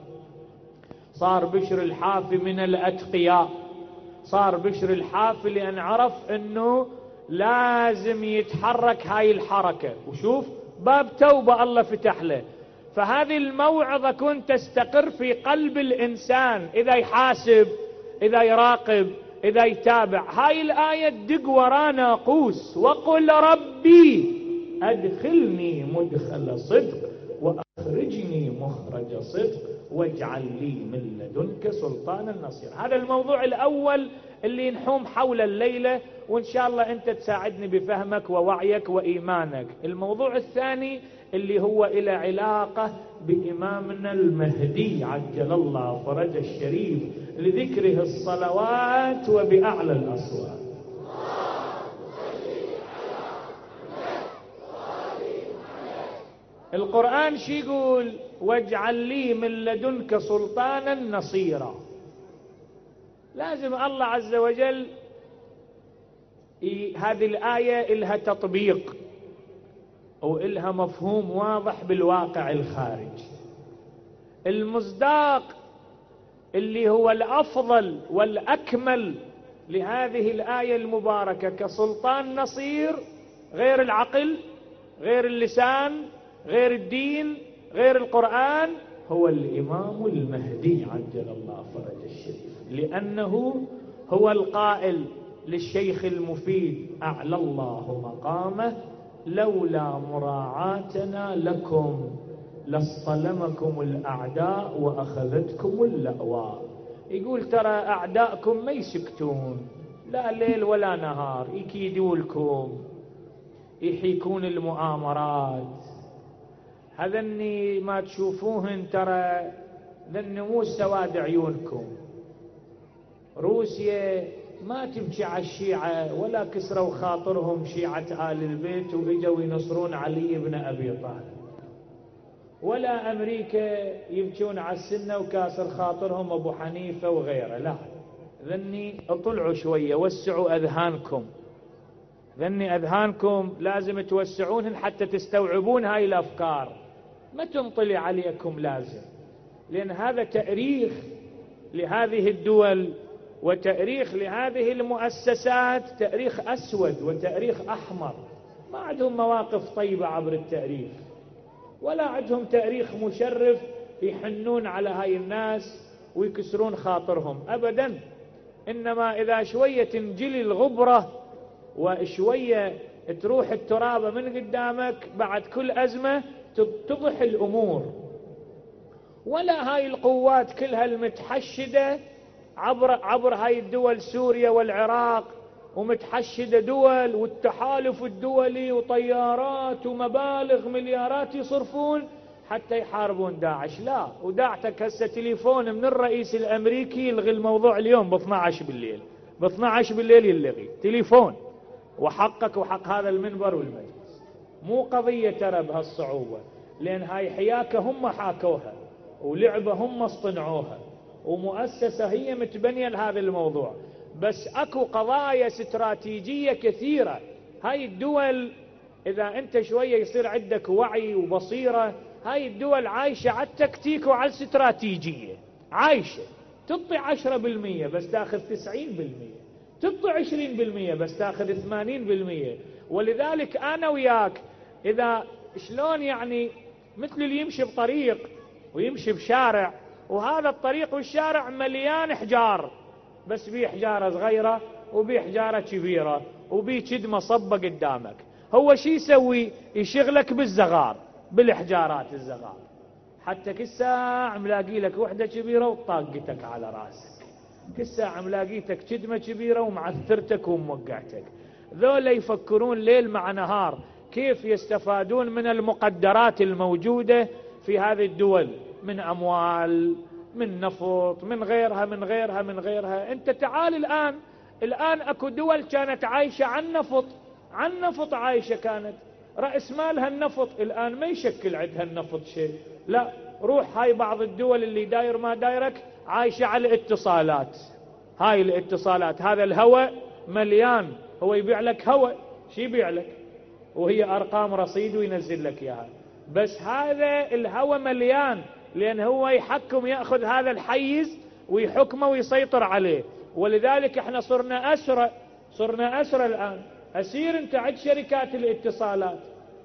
صار بشر الحافي من الأتقياء، صار بشر الحافي لأن عرف أنه لازم يتحرك هاي الحركة. وشوف باب توبة الله فتح له. فهذه الموعظة كنت تستقر في قلب الإنسان إذا يحاسب، إذا يراقب، إذا يتابع. هاي الآية تدق ورا ناقوس، وقل ربي أدخلني مدخل صدق وأخرجني مخرج صدق واجعل لي من لدنك سلطانا نصيرا. هذا الموضوع الأول اللي نحوم حول الليلة، وإن شاء الله أنت تساعدني بفهمك ووعيك وإيمانك. الموضوع الثاني اللي هو إلى علاقة بإمامنا المهدي عجل الله فرج الشريف، لذكره الصلوات وبأعلى الأصوات. القرآن شي يقول؟ واجعل لي من لدنك سلطانا نصيرا. لازم الله عز وجل هذه الآية إلها تطبيق أو إلها مفهوم واضح بالواقع الخارجي. المصداق اللي هو الأفضل والأكمل لهذه الآية المباركة كسلطان نصير، غير العقل، غير اللسان، غير الدين، غير القرآن، هو الإمام المهدي عجل الله فرج الشريف، لأنه هو القائل للشيخ المفيد أعلى الله مقامه لولا مراعاتنا لكم لاصطلمكم الأعداء وأخذتكم اللأواء. يقول ترى أعداءكم ما يسكتون لا ليل ولا نهار، يكيدوا لكم، يحيكون المؤامرات. هذني ما تشوفوهن ترى ذن مو سواد عيونكم. روسيا ما تبكي على الشيعة ولا كسروا خاطرهم شيعة آل البيت وإجوا ينصرون علي بن أبي طالب، ولا أمريكا يبكون على السنة وكاسر خاطرهم أبو حنيفة وغيره. لا، ذني اطلعوا شوية، وسعوا أذهانكم. ذني أذهانكم لازم توسعونهن حتى تستوعبون هاي الأفكار، ما تنطلي عليكم لازم، لأن هذا تأريخ لهذه الدول وتأريخ لهذه المؤسسات، تأريخ أسود وتأريخ أحمر. ما عندهم مواقف طيبة عبر التاريخ، ولا عندهم تاريخ مشرف يحنون على هاي الناس ويكسرون خاطرهم أبدا. إنما إذا شوية تنجلي الغبرة وشوية تروح الترابة من قدامك بعد كل أزمة تتضح الأمور. ولا هاي القوات كلها المتحشدة عبر, عبر هاي الدول، سوريا والعراق، ومتحشدة دول والتحالف الدولي وطيارات ومبالغ مليارات يصرفون حتى يحاربون داعش. لا، وداعتك هسه تليفون من الرئيس الأمريكي يلغي الموضوع اليوم ب اثنعش بالليل، ب اثنعش بالليل يلغي تليفون وحقك وحق هذا المنبر والمجلس. مو قضية ترى بهالصعوبة، لأن هاي حياكة هم حاكوها، ولعبة هم اصطنعوها، ومؤسسة هي متبنية لهذا الموضوع. بس اكو قضايا استراتيجية كثيرة. هاي الدول اذا انت شوية يصير عندك وعي وبصيرة، هاي الدول عايشة على التكتيك وعلى الاستراتيجية، عايشة تعطي عشرة بالمية بس تاخذ تسعين بالمية، تعطي عشرين بالمية بس تاخذ ثمانين بالمية. ولذلك انا وياك اذا شلون يعني مثل اللي يمشي بطريق ويمشي بشارع، وهذا الطريق والشارع مليان حجار، بس بيه حجارة صغيرة وبيه حجارة كبيرة وبيه كدمة صبة قدامك، هو شي يسوي؟ يشغلك بالزغار، بالحجارات الزغار، حتى كل ساعة ملاقي لك وحدة كبيرة وطاقتك على راسك، كل ساعة ملاقيتك كدمة كبيرة ومعثرتك وموقعتك. ذولا يفكرون ليل مع نهار كيف يستفادون من المقدرات الموجودة في هذه الدول، من أموال، من نفط، من غيرها من غيرها من غيرها. انت تعال الآن الآن اكو دول كانت عايشة عن نفط، عن نفط عايشة، كانت رأس مالها النفط، الآن ما يشكل عندها النفط شيء. لا، روح هاي بعض الدول اللي داير ما دايرك عايشة على الاتصالات. هاي الاتصالات، هذا الهواء مليان، هو يبيع لك هواء، شي يبيع لك؟ وهي أرقام رصيد وينزل لك إياها. بس هذا الهواء مليان، لأن هو يحكم، يأخذ هذا الحيز ويحكمه ويسيطر عليه. ولذلك احنا صرنا أسرى، صرنا أسرى الآن. أسير انت عند شركات الاتصالات،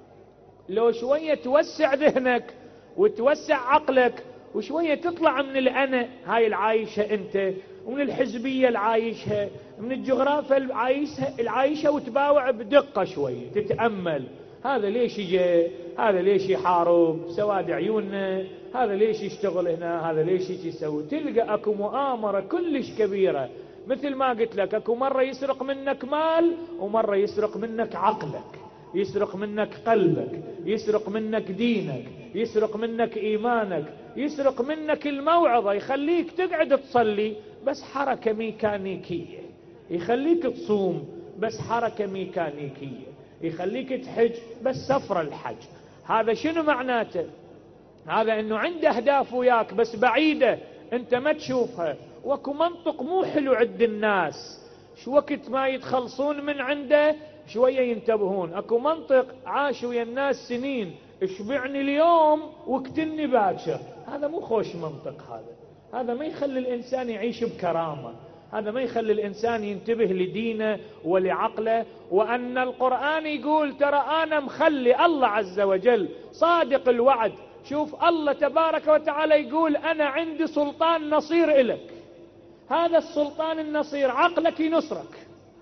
لو شوية توسع ذهنك وتوسع عقلك وشوية تطلع من الأنا هاي العايشة انت، ومن الحزبية العايشها، من الجغرافيا العايشها العايشة، وتباوع بدقة شوية، تتأمل هذا ليش يجي، هذا ليش يحارب سواد عيوننا، هذا ليش يشتغل هنا، هذا ليش يسوي. تلقى اكو مؤامرة كلش كبيرة. مثل ما قلت لك، اكو مرة يسرق منك مال، ومرة يسرق منك عقلك، يسرق منك قلبك، يسرق منك دينك، يسرق منك ايمانك، يسرق منك الموعظة، يخليك تقعد تصلي بس حركة ميكانيكية، يخليك تصوم بس حركة ميكانيكية، يخليك تحج بس سفر الحج. هذا شنو معناته؟ هذا انه عنده اهداف وياك بس بعيدة انت ما تشوفها. واكو منطق مو حلو عند الناس، شو وقت ما يتخلصون من عنده شوية ينتبهون. اكو منطق عاش ويا الناس سنين، اشبعني اليوم واقتلني باكر. هذا مو خوش منطق، هذا هذا ما يخلي الانسان يعيش بكرامة، هذا ما يخلي الإنسان ينتبه لدينه ولعقله. وأن القرآن يقول ترى أنا مخلي، الله عز وجل صادق الوعد. شوف الله تبارك وتعالى يقول أنا عندي سلطان نصير إلك. هذا السلطان النصير عقلك ينصرك،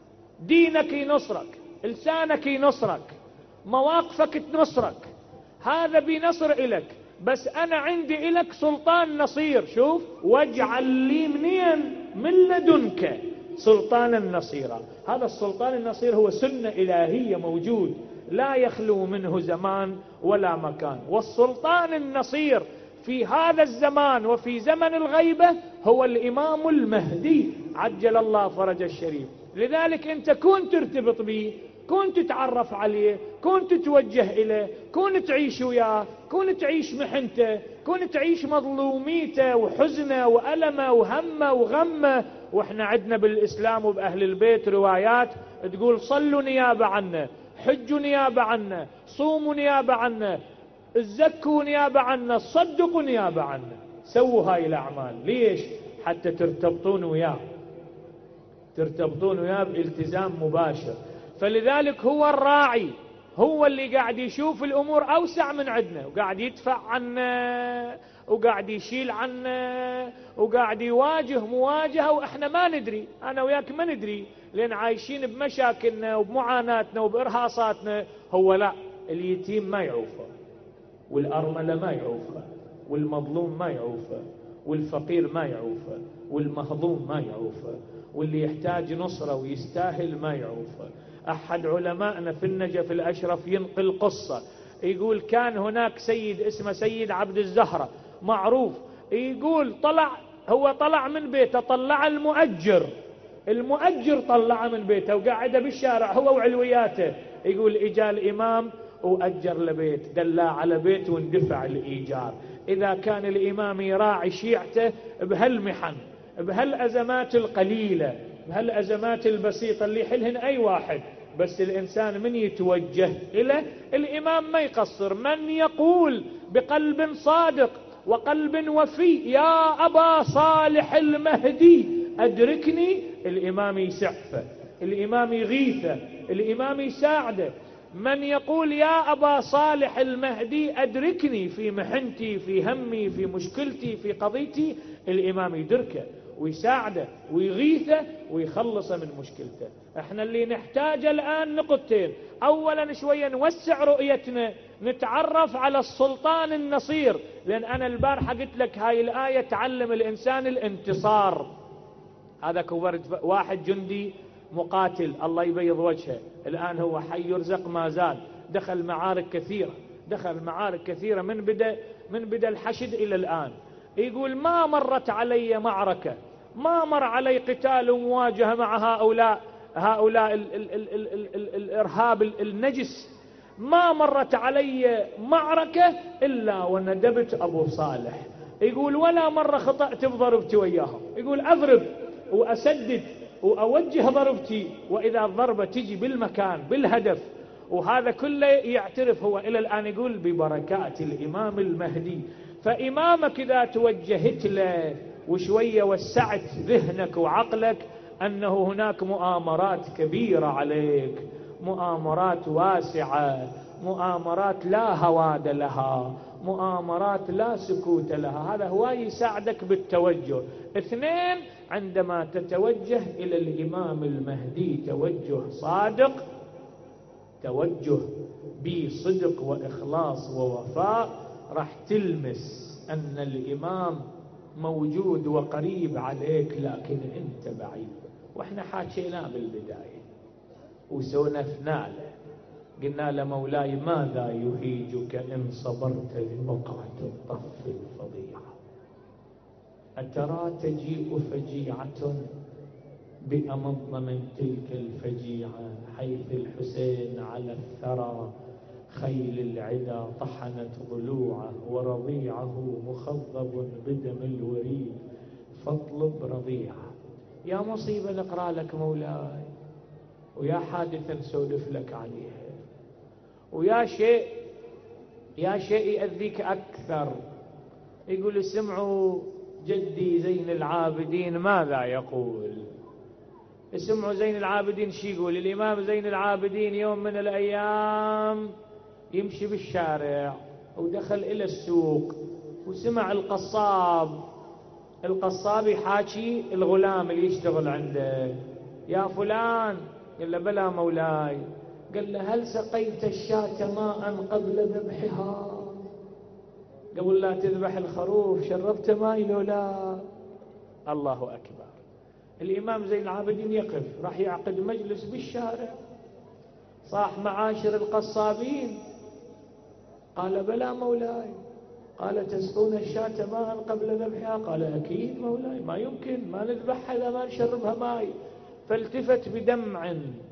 دينك ينصرك، لسانك ينصرك، مواقفك تنصرك، هذا بنصر إلك. بس أنا عندي إلك سلطان نصير. شوف، واجعل لي منين من لدنك سلطانا نصيرا. هذا السلطان النصير هو سنة إلهية موجود، لا يخلو منه زمان ولا مكان. والسلطان النصير في هذا الزمان وفي زمن الغيبة هو الإمام المهدي عجل الله فرج الشريف. لذلك أنت كنت ترتبط به، كنت تتعرف عليه، كنت تتوجه إليه، كنت تعيش وياه، كنت تعيش محنته، كنت تعيش مظلوميته وحزنه وألمه وهمه وغمه. وإحنا عندنا بالإسلام وبأهل البيت روايات تقول صلوا نيابة عنا، حجوا نيابة عنا، صوموا نيابة عنا، الزكوا نيابة عنا، صدقوا نيابة عنا. سووا هاي الأعمال. ليش؟ حتى ترتبطون وياه، ترتبطون وياه بالتزام مباشر. فلذلك هو الراعي، هو اللي قاعد يشوف الأمور أوسع من عندنا، وقاعد يدفع عنا، وقاعد يشيل عنا، وقاعد يواجه مواجهة وإحنا ما ندري. أنا وياك ما ندري، لأن عايشين بمشاكلنا وبمعاناتنا وبإرهاصاتنا. هو لا، اليتيم ما يعوفه، والأرملة ما يعوفه، والمظلوم ما يعوفه، والفقير ما يعوفه، والمهضوم ما يعوفه، واللي يحتاج نصرة ويستاهل ما يعوفه. أحد علمائنا في النجف الأشرف ينقل قصة، يقول كان هناك سيد اسمه سيد عبد الزهرة معروف، يقول طلع هو طلع من بيته، طلع المؤجر المؤجر طلعه من بيته وقاعده بالشارع هو وعلوياته، يقول اجا الامام واجر لبيت، دلاه على بيت واندفع الايجار. اذا كان الامام يراعي شيعته بهالمحن بهالازمات القليله بهالازمات البسيطه اللي يحلهن اي واحد، بس الانسان من يتوجه الى الامام ما يقصر. من يقول بقلب صادق وقلب وفي يا ابا صالح المهدي ادركني، الامام يسعفه، الامام يغيثه، الامام يساعده. من يقول يا ابا صالح المهدي ادركني في محنتي في همي في مشكلتي في قضيتي، الامام يدركه ويساعده ويغيثه ويخلصه من مشكلته. احنا اللي نحتاج الان نقطتين: اولا شوية نوسع رؤيتنا، نتعرف على السلطان النصير، لان انا البارحة قلت لك هاي الآية تعلم الانسان الانتصار. هذا كبرت واحد جندي مقاتل الله يبيض وجهه، الان هو حي يرزق ما زال، دخل معارك كثيرة، دخل معارك كثيرة من بدأ من بدأ الحشد الى الان. يقول ما مرت علي معركة، ما مر علي قتال ومواجهة مع هؤلاء هؤلاء ال ال ال ال ال ال الارهاب النجس، ما مرت علي معركة الا وندبت ابو صالح. يقول ولا مرة خطأت بضربتي وياهم، يقول اضرب واسدد واوجه ضربتي واذا الضربة تجي بالمكان بالهدف. وهذا كله يعترف هو الى الان يقول ببركات الامام المهدي. فامامك اذا توجهت له وشوية وسعت ذهنك وعقلك انه هناك مؤامرات كبيرة عليك، مؤامرات واسعة، مؤامرات لا هواد لها، مؤامرات لا سكوت لها، هذا هو يساعدك بالتوجه. اثنين، عندما تتوجه الى الامام المهدي توجه صادق، توجه بصدق واخلاص ووفاء، راح تلمس ان الامام موجود وقريب عليك لكن انت بعيد. واحنا حاكينا بالبداية وسولفنا له، قلنا له مولاي ماذا يهيجك ان صبرت لوقعة الطف الفظيعة؟ أترى تجيء فجيعة بأمض من تلك الفجيعة، حيث الحسين على الثرى خيل العدا طحنت ضلوعه ورضيعه مخضب بدم الوريد فاطلب رضيعه. يا مصيبة نقرأ لك مولاي، ويا حادثة نسولف لك عليها، ويا شيء يا شيء يأذيك أكثر. يقول اسمعوا جدي زين العابدين ماذا يقول، اسمعوا زين العابدين شي يقول. الإمام زين العابدين يوم من الأيام يمشي بالشارع ودخل إلى السوق وسمع القصاب القصاب يحاكي الغلام اللي يشتغل عنده: يا فلان. قال له بلى مولاي. قال له هل سقيت الشاة ماء قبل ذبحها؟ قبل لا تذبح الخروف شربت ماء لو لا؟ الله أكبر. الإمام زين العابدين يقف، راح يعقد مجلس بالشارع، صاح معاشر القصابين. قال بلى مولاي. قال تسقون الشاة ماء قبل ذبحها؟ قال أكيد مولاي، ما يمكن ما نذبحها إذا ما نشربها ماء. فالتفت بدمع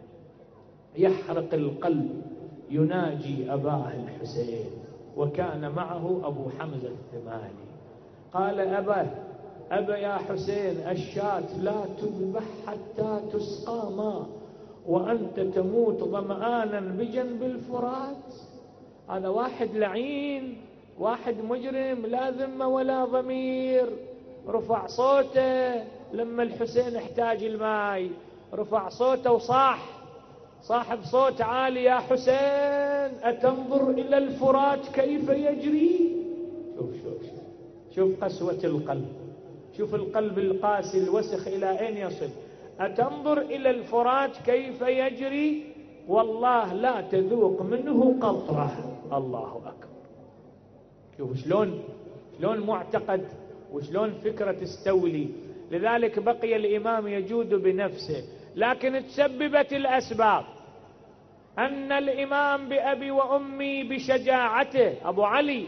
يحرق القلب يناجي أباه الحسين، وكان معه أبو حمزة الثماني. قال أبا أبا يا حسين، الشاة لا تذبح حتى تسقى ماء وأنت تموت ظمآنا بجنب الفرات. هذا واحد لعين، واحد مجرم لا ذمة ولا ضمير، رفع صوته لما الحسين احتاج الماء، رفع صوته وصاح صاحب صوت عالي: يا حسين أتنظر إلى الفرات كيف يجري؟ شوف شوف شوف شوف قسوة القلب، شوف القلب القاسي الوسخ إلى أين يصل. أتنظر إلى الفرات كيف يجري؟ والله لا تذوق منه قطرة. الله أكبر. شوف شلون شلون معتقد وشلون فكرة تستولي. لذلك بقي الإمام يجود بنفسه، لكن تسببت الأسباب أن الإمام بأبي وأمي بشجاعته أبو علي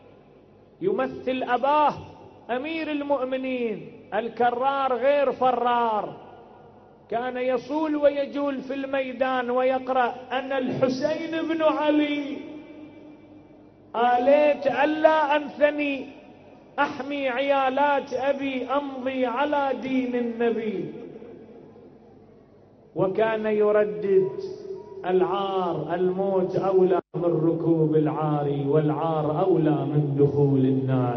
يمثل أباه أمير المؤمنين الكرار غير فرار، كان يصول ويجول في الميدان ويقرأ: أنا الحسين بن علي، آليت ألا أنثني، أحمي عيالات أبي، أمضي على دين النبي. وكان يردد: العار الموت أولى من ركوب العار، والعار أولى من دخول النار.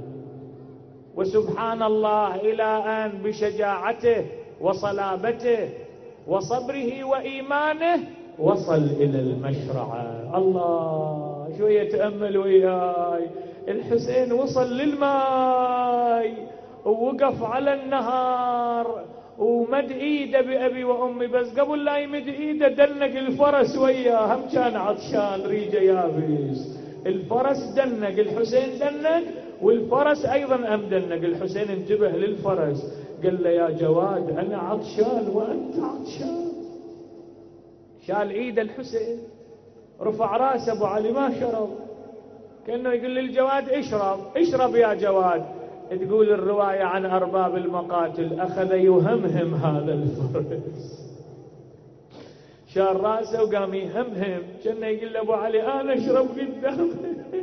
وسبحان الله، إلى أن بشجاعته وصلابته وصبره وإيمانه وصل إلى المشرعة. الله، شوية تأمل وياي. الحسين وصل للماي ووقف على النهار ومد ايده بأبي وأمي، بس قبل لا يمد ايده دنق الفرس وياه، هم كان عطشان ريجه يابس. الفرس دنق، الحسين دنق، والفرس ايضا ام دنق. الحسين انتبه للفرس، قال له: يا جواد انا عطشان وانت عطشان. شال ايد الحسين، رفع راس ابو علي، ما شرب، كأنه يقول للجواد: اشرب اشرب يا جواد. تقول الرواية عن أرباب المقاتل: أخذ يهمهم هذا الفرس، شال راسه وقام يهمهم، كأنه يقول لأبو علي: أنا أشرب قدامك.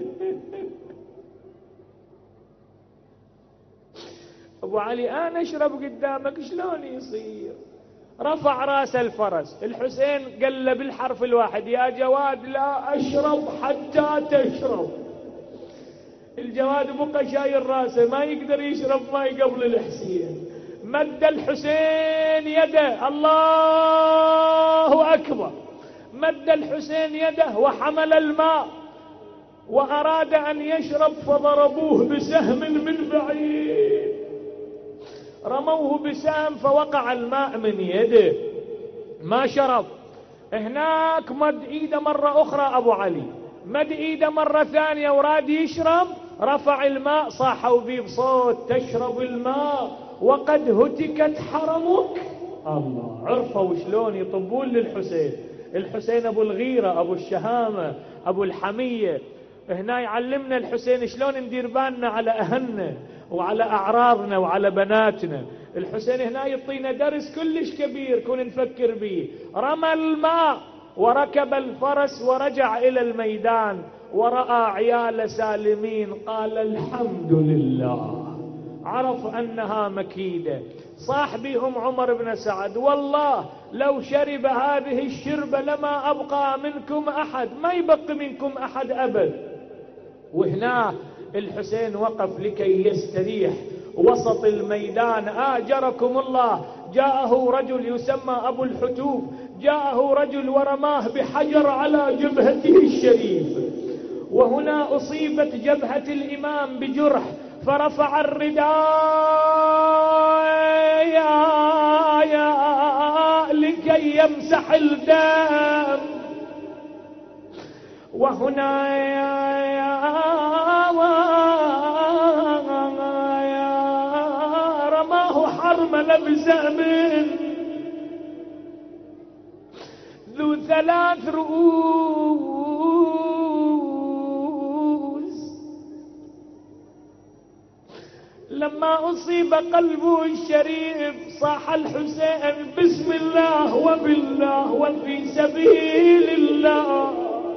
أبو علي: أنا أشرب قدامك، شلون يصير؟ رفع راس الفرس. الحسين قال له بالحرف الواحد: يا جواد لا أشرب حتى تشرب. الجواد بقى شايل راسه، ما يقدر يشرب ماء قبل الحسين. مد الحسين يده، الله أكبر، مد الحسين يده وحمل الماء وأراد أن يشرب، فضربوه بسهم من بعيد، رموه بسهم فوقع الماء من يده، ما شرب. هناك مد ايده مرة أخرى أبو علي، مد ايده مرة ثانية وراد يشرب، رفع الماء، صاحوا بيه بصوت: تشرب الماء وقد هتكت حرمك. الله، عرفوا شلون يطبون للحسين. الحسين أبو الغيرة، أبو الشهامة، أبو الحمية. هنا يعلمنا الحسين شلون ندير بالنا على أهلنا وعلى أعراضنا وعلى بناتنا. الحسين هنا يعطينا درس كلش كبير كون نفكر به. رمى الماء وركب الفرس ورجع إلى الميدان ورأى عيال سالمين، قال: الحمد لله. عرف أنها مكيدة. صاح بهم عمر بن سعد: والله لو شرب هذه الشربة لما أبقى منكم أحد، ما يبقى منكم أحد أبد. وهنا الحسين وقف لكي يستريح وسط الميدان. آجركم الله، جاءه رجل يسمى أبو الحتوف، جاءه رجل ورماه بحجر على جبهته الشريف، وهنا أصيبت جبهة الإمام بجرح، فرفع الرداء لكي يمسح الدم، وهنا رماه حرمل بسهم ذو ثلاث رؤوس. لما أصيب قلبه الشريف صاح الحسين: بسم الله وبالله وفي سبيل الله.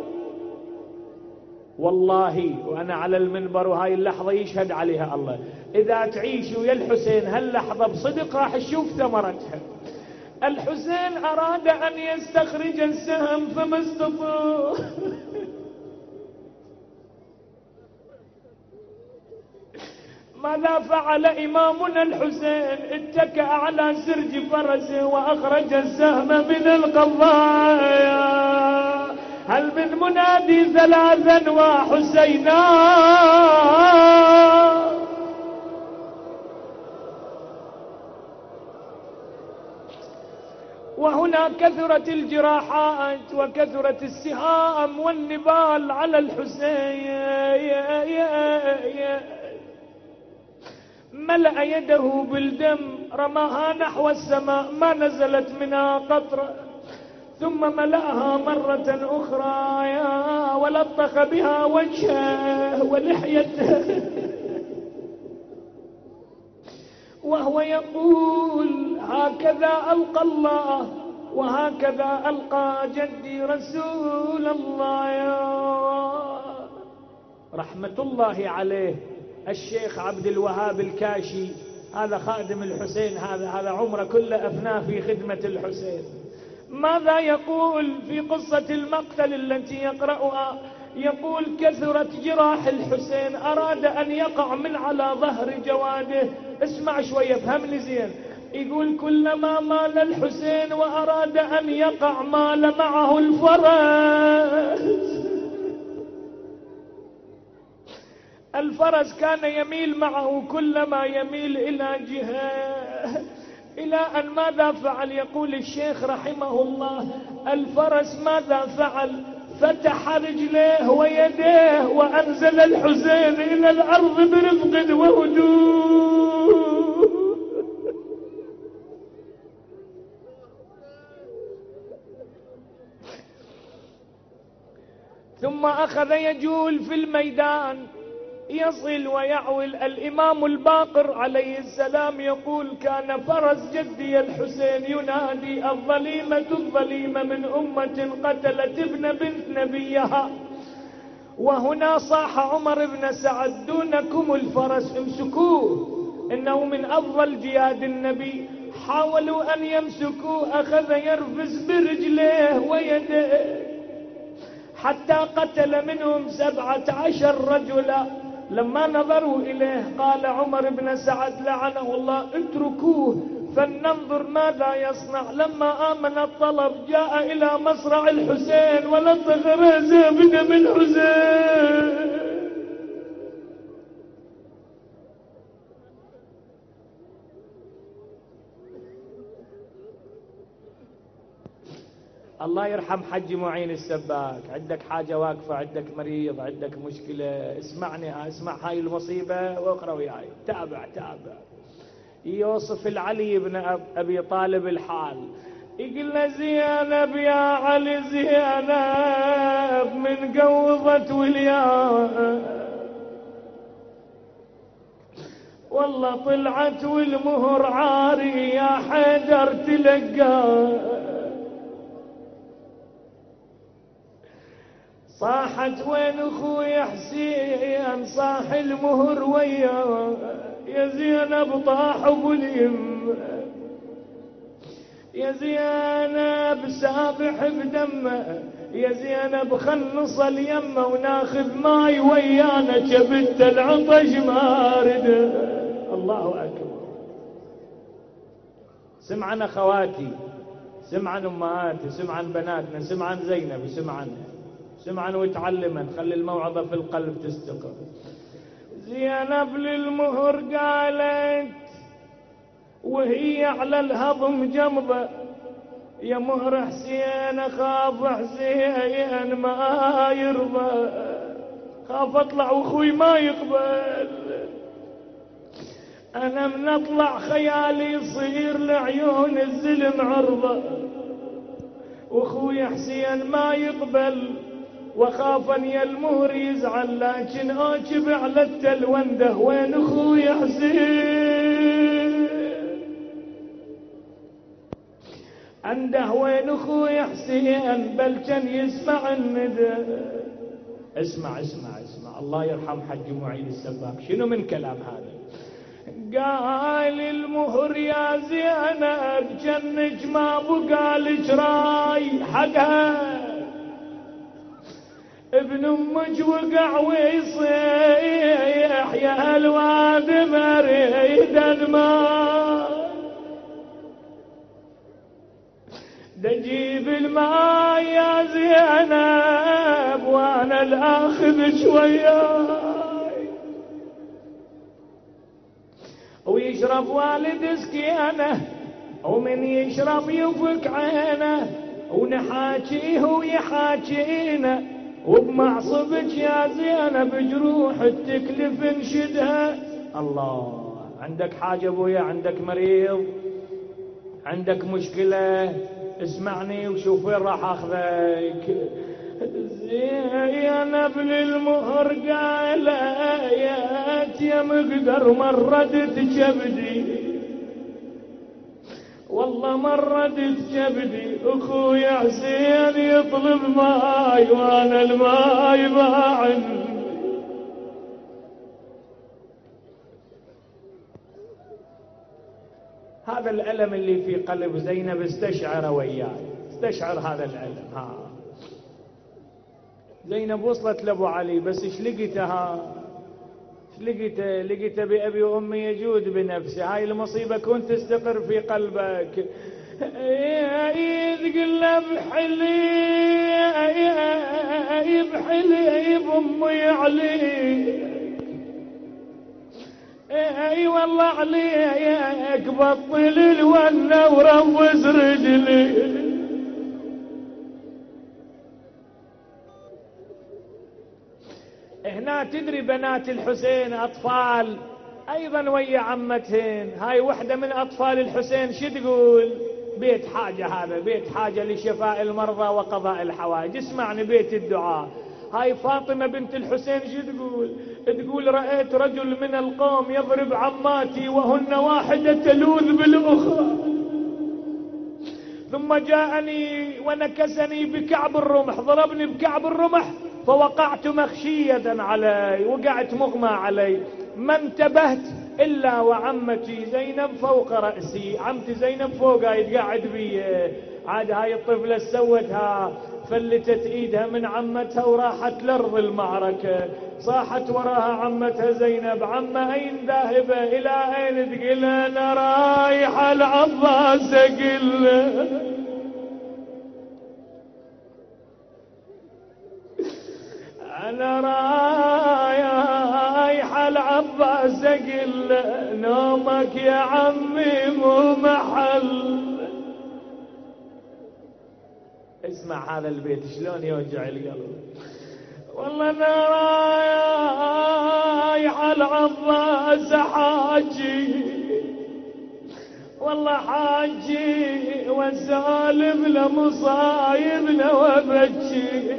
والله وأنا على المنبر وهاي اللحظة يشهد عليها الله، إذا تعيش ويا الحسين هاللحظة بصدق راح تشوف ثمرتها. الحسين أراد أن يستخرج السهم فما استطاع. ماذا فعل إمامنا الحسين؟ اتكأ على سرج فرسه وأخرج السهم من القضايا. هل من منادي ثلاثا وحسينا؟ وهنا كثرت الجراحات وكثرت السهام والنبال على الحسين. ملأ يده بالدم، رماها نحو السماء، ما نزلت منها قطرة، ثم ملأها مرة أخرى يا ولطخ بها وجهه ولحيته وهو يقول: هكذا ألقى الله وهكذا ألقى جدي رسول الله رحمة الله عليه الشيخ عبد الوهاب الكاشي. هذا خادم الحسين، هذا هذا عمره كله أفناه في خدمة الحسين. ماذا يقول في قصة المقتل التي يقرأها؟ يقول كثرت جراح الحسين، أراد أن يقع من على ظهر جواده. اسمع شوية فهمني زين. يقول كلما مال الحسين وأراد أن يقع مال معه الفرس. الفرس كان يميل معه كلما يميل إلى جهة، إلى أن ماذا فعل؟ يقول الشيخ رحمه الله الفرس ماذا فعل؟ فتح رجليه ويديه وأنزل الحسين إلى الأرض برفق وهدوء. ثم أخذ يجول في الميدان يصل ويعول. الإمام الباقر عليه السلام يقول كان فرس جدي الحسين ينادي الظليمة الظليمة من أمة قتلت ابن بنت نبيها. وهنا صاح عمر بن سعد دونكم الفرس امسكوه إنه من أفضل جياد النبي. حاولوا أن يمسكوه، أخذ يرفس برجليه ويديه حتى قتل منهم سبعة عشر رجلا. لما نظروا إليه قال عمر بن سعد لعنه الله اتركوه فلننظر ماذا يصنع. لما آمن الطلب جاء إلى مصرع الحسين ولطخ رأسه بدم الحسين. الله يرحم حج معين السباك. عندك حاجة واقفة، عندك مريض، عندك مشكلة، اسمعني، اسمع هاي المصيبة واقرأ وياي. تابع تابع. يوصف العلي بن أبي طالب الحال. يقول زينب يا علي زينب من قوضة وليان والله طلعت والمهر عاري يا حيدر تلقى. صاحت وين اخوي حسين صاح المهر وياه يا زينب طاح بليم يا زينب سابح بدمه يا زينب خلص اليمه وناخذ ماي ويانا جبت العطش مارد. الله اكبر. سمع عن اخواتي، سمع عن امهاتي، سمع عن بناتنا، سمع عن زينب، سمع عنها، سمعا وتعلما، خلي الموعظة في القلب تستقر. زينب للمهر قالت وهي على الهضم جنبه يا مهر حسين اخاف حسين ما يرضى، خاف اطلع واخوي ما يقبل، انا من اطلع خيالي يصير لعيون الزلم عرضه واخوي حسين ما يقبل، وخاف ان يا المهر يزعل لكن اجب على التلونده وين اخوي حسين عنده وين اخوي حسين بل كان يسمع الندى. اسمع اسمع اسمع الله يرحم حج معين السباك شنو من كلام هذا. قال المهر يا زينب جنج ما بقى لك راي حقها ابن امك وقع ويصيح يا الواد مريد الماء دجيب الماء يا زينب وانا الاخذ شوياي ويشرب والد سكينه ومن يشرب يفك عينه ونحاكيه ويحاكينا وبمعصبك يا زينب جروح التكلف انشدها. الله عندك حاجة ابويا، عندك مريض، عندك مشكلة، اسمعني وشوف وين راح اخذك. زينب للمهر قالت يا مقدر مردت كبدي والله مردت كبدي اخوي حسين يطلب ماي وانا الماي ما عندي. هذا الألم اللي في قلب زينب استشعر وياي، استشعر هذا الألم. ها زينب وصلت لأبو علي، بس ايش لقيتها؟ ايش لقيته؟ لقيته بأبي وأمي يجود بنفسه. هاي المصيبة كنت تستقر في قلبك. تقول له بحلي بحلي بأمي علي، اي والله عليك بطل الونه وروز رجلي. هنا تدري بنات الحسين اطفال ايضا ويا عمتهن. هاي وحده من اطفال الحسين شو تقول؟ بيت حاجه، هذا بيت حاجه لشفاء المرضى وقضاء الحوائج. اسمعني، بيت الدعاء. هاي فاطمة بنت الحسين شو تقول؟ تقول رأيت رجل من القوم يضرب عماتي وهن واحدة تلوذ بالأخرى، ثم جاءني ونكسني بكعب الرمح، ضربني بكعب الرمح فوقعت مخشية علي، وقعت مغمى علي، ما انتبهت إلا وعمتي زينب فوق رأسي. عمتي زينب فوق يتقعد بي. عاد هاي الطفلة سوتها، فلتت ايدها من عمتها وراحت لارض المعركة. صاحت وراها عمتها زينب: عمة اين ذاهبة؟ الى اين؟ تقول انا رايحة العباس. اقول انا رايحة العباس. اقول نومك يا عمي مو محل. اسمع هذا البيت شلون يوجع القلب. والله انا رايح العباس حاجي، والله حاجي وسالم لمصايبنا وبجي.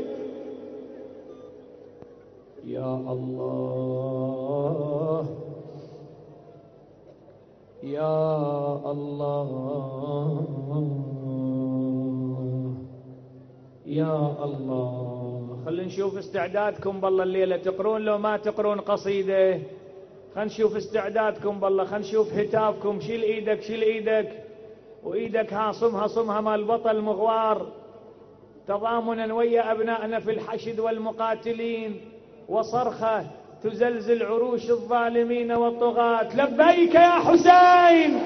يا الله يا الله يا الله. خلينا نشوف استعدادكم بالله الليلة. تقرون لو ما تقرون قصيدة؟ خلينا نشوف استعدادكم بالله. خلينا نشوف هتافكم. شيل ايدك، شيل ايدك، وايدك ها صمها صمها مال بطل مغوار، تضامنا ويا ابنائنا في الحشد والمقاتلين، وصرخة تزلزل عروش الظالمين والطغاة. لبيك يا حسين.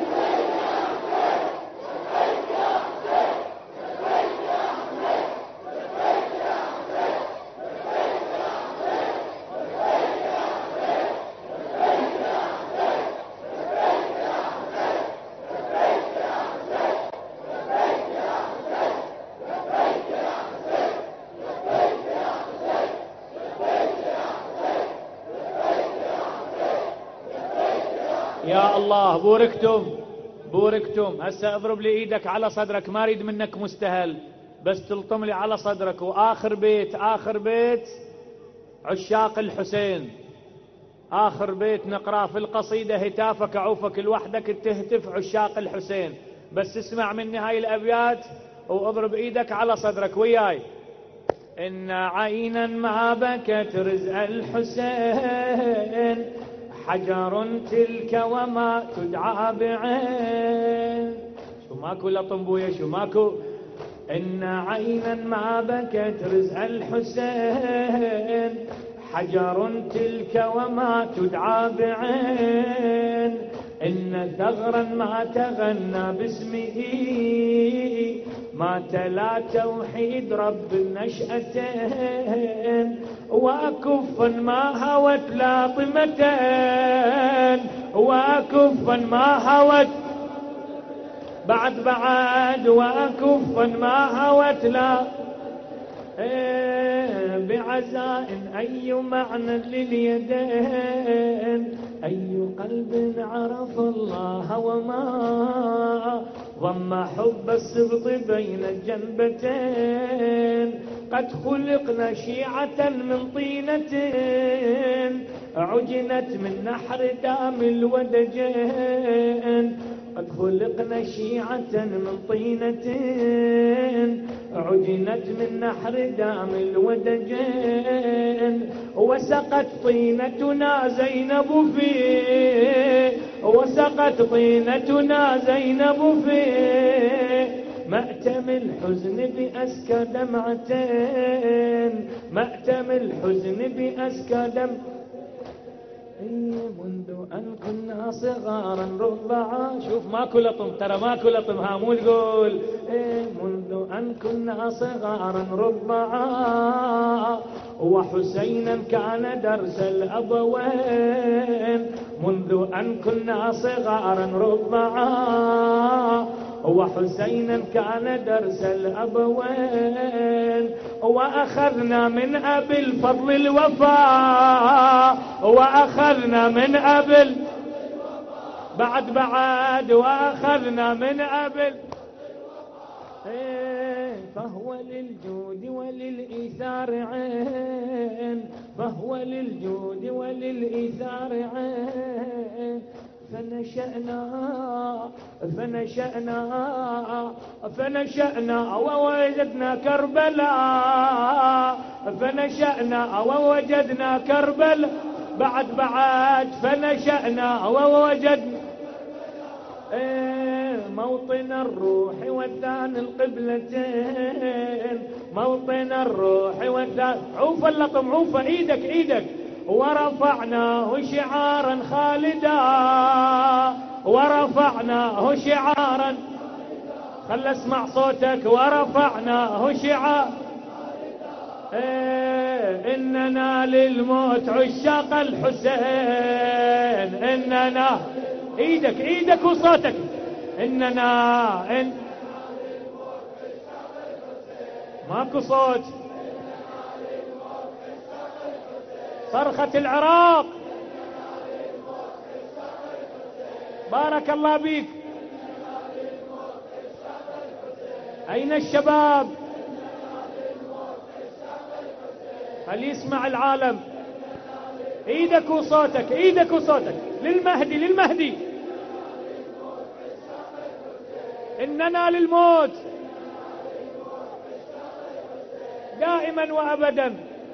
يا الله بوركتم بوركتم. هسه اضرب لي ايدك على صدرك، ما اريد منك مستهل، بس تلطم لي على صدرك. واخر بيت، اخر بيت عشاق الحسين، اخر بيت نقراه في القصيدة. هتافك عوفك لوحدك تهتف عشاق الحسين. بس اسمع مني هاي الابيات واضرب ايدك على صدرك وياي. ان عينا ما بكت رزق الحسين، حجر تلك وما تدعى بعين. شو ماكو لطنبوية، شو ماكو. إن عينا ما بكت رزق الحسين، حجر تلك وما تدعى بعين. إن ثغرا ما تغنى باسمه، ما تلا توحيد رب النشأتين. وأكفا ما هوت لاطمتين، وأكفا ما هوت بعد بعد، وأكفا ما هوت لا بعزاء. أي معنى لليدين، أي قلب عرف الله وما ضم حب السبط بين الجنبتين. قد خلقنا شيعة من طينة، عجنت من نحر دام الودجين. قد خلقنا شيعة من طينة عجنت من نحر دام الودجين وسقت طينتنا زينب فيه وسقت طينتنا زينب فيه مأتم الحزن بأسكى دمعتين مأتم الحزن بأسكى دمعتين منذ أن كنا صغارا رضعا شوف ماكو لطم ترى ماكو لطم ها مو تقول منذ أن كنا صغارا رضعا وحسينا كان درس الأبوين منذ أن كنا صغارا رضعا وحسينا كان درس الأبوين وأخذنا من أبي الفضل الوفاء وأخذنا من أبي بعد بعد وأخذنا من أبي فهو للجود وللإيثار عين فهو للجود وللإيثار عين فنشأنا فنشأنا فنشأنا ووجدنا كربلاء فنشأنا ووجدنا كربلاء بعد بعد فنشأنا ووجدنا موطن الروح والدان القبلتين موطن الروح والدان عوف اللطم عوف ايدك ايدك ورفعناه شعارا خالدا ورفعناه شعارا خل اسمع صوتك ورفعناه شعارا إيه إننا للموت عشاق الحسين إننا ايدك ايدك وصوتك إننا إن ماكو صوت صرخة العراق بارك الله بيك أين الشباب هل يسمع العالم ايدك وصوتك ايدك وصوتك للمهدي للمهدي إننا للموت دائما وأبدا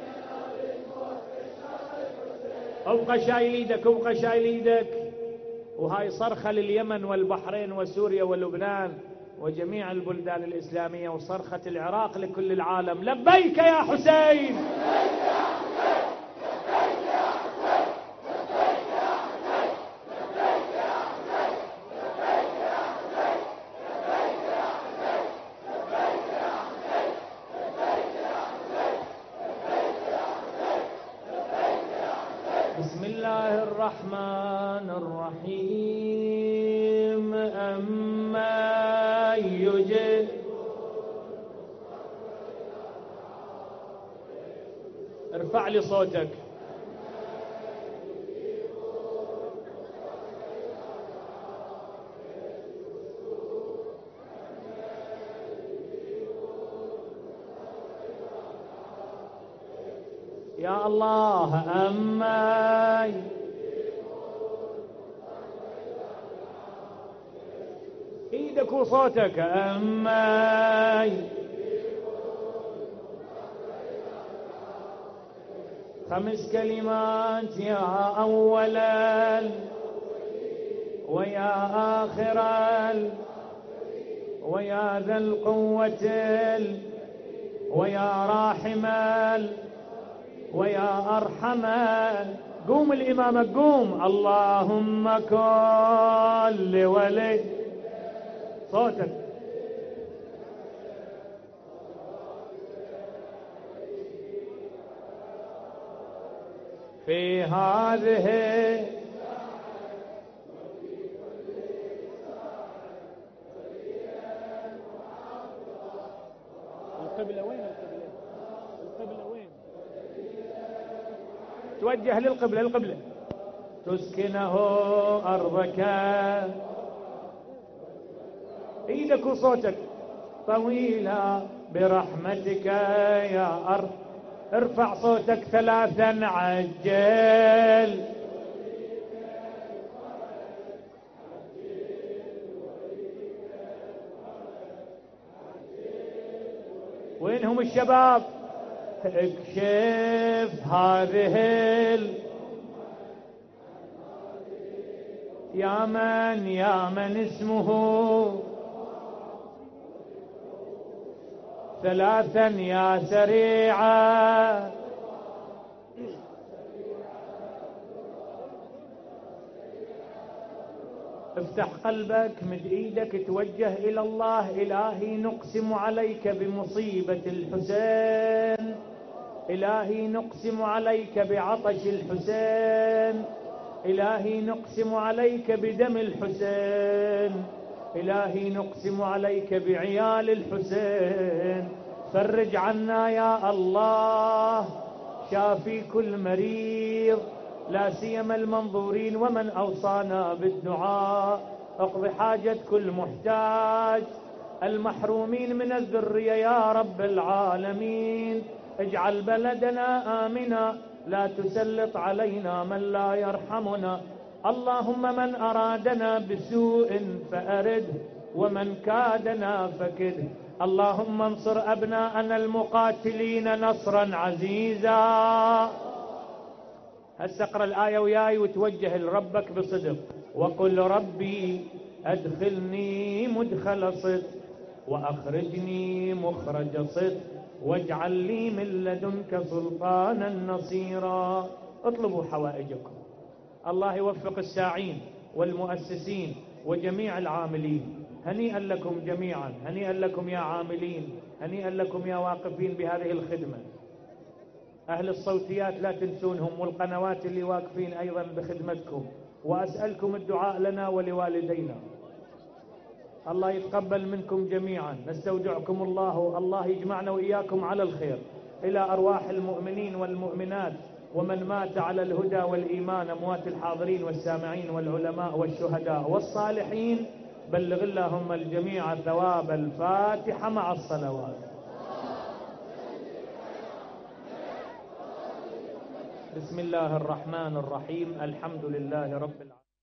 ابقى شايل ايدك ابقى شايل ايدك وهاي صرخة لليمن والبحرين وسوريا ولبنان وجميع البلدان الإسلامية وصرخة العراق لكل العالم لبيك يا حسين بسم الله الرحمن الرحيم أما يجب ارفع لي صوتك يا الله أما ايدك وصوتك أما خمس كلمات يا أولا ويا آخرا ويا ذا القوة ويا راحما ويا أرحما قوم الإمامك قوم اللهم كل ولي صوتك في هذه القبلة وين القبلة القبلة وين توجه للقبلة القبلة تسكنه أرضك ايدك وصوتك طويلة برحمتك يا أرض ارفع صوتك ثلاثا عجل وينهم الشباب؟ اكشف هذه ال... يا من يا من اسمه ثلاثا يا سريعا افتح قلبك، مد ايدك، توجه الى الله. الهي نقسم عليك بمصيبة الحسين، الهي نقسم عليك بعطش الحسين، الهي نقسم عليك بدم الحسين، الهي نقسم عليك بعيال الحسين. فرج عنا يا الله، شافي كل مريض، لا سيما المنظورين ومن أوصانا بالدعاء. اقض حاجة كل محتاج، المحرومين من الذرية يا رب العالمين. اجعل بلدنا آمنا، لا تسلط علينا من لا يرحمنا. اللهم من أرادنا بسوء فأرده، ومن كادنا فكده. اللهم انصر أبناءنا المقاتلين نصرا عزيزا. هسه اقرأ الآية وياي وتوجه لربك بصدق. وقل ربي أدخلني مدخل صدق وأخرجني مخرج صدق واجعل لي من لدنك سلطانا نصيرا. اطلبوا حوائجكم. الله يوفق الساعين والمؤسسين وجميع العاملين. هنيئا لكم جميعا، هنيئا لكم يا عاملين، هنيئا لكم يا واقفين بهذه الخدمة. أهل الصوتيات لا تنسونهم، والقنوات اللي واقفين أيضا بخدمتكم. وأسألكم الدعاء لنا ولوالدينا. الله يتقبل منكم جميعا. نستودعكم الله. الله يجمعنا وإياكم على الخير. إلى أرواح المؤمنين والمؤمنات ومن مات على الهدى والإيمان، أموات الحاضرين والسامعين والعلماء والشهداء والصالحين، بلغ اللهم الجميع ثواب الفاتحة مع الصلوات. بسم الله الرحمن الرحيم. الحمد لله رب العالمين.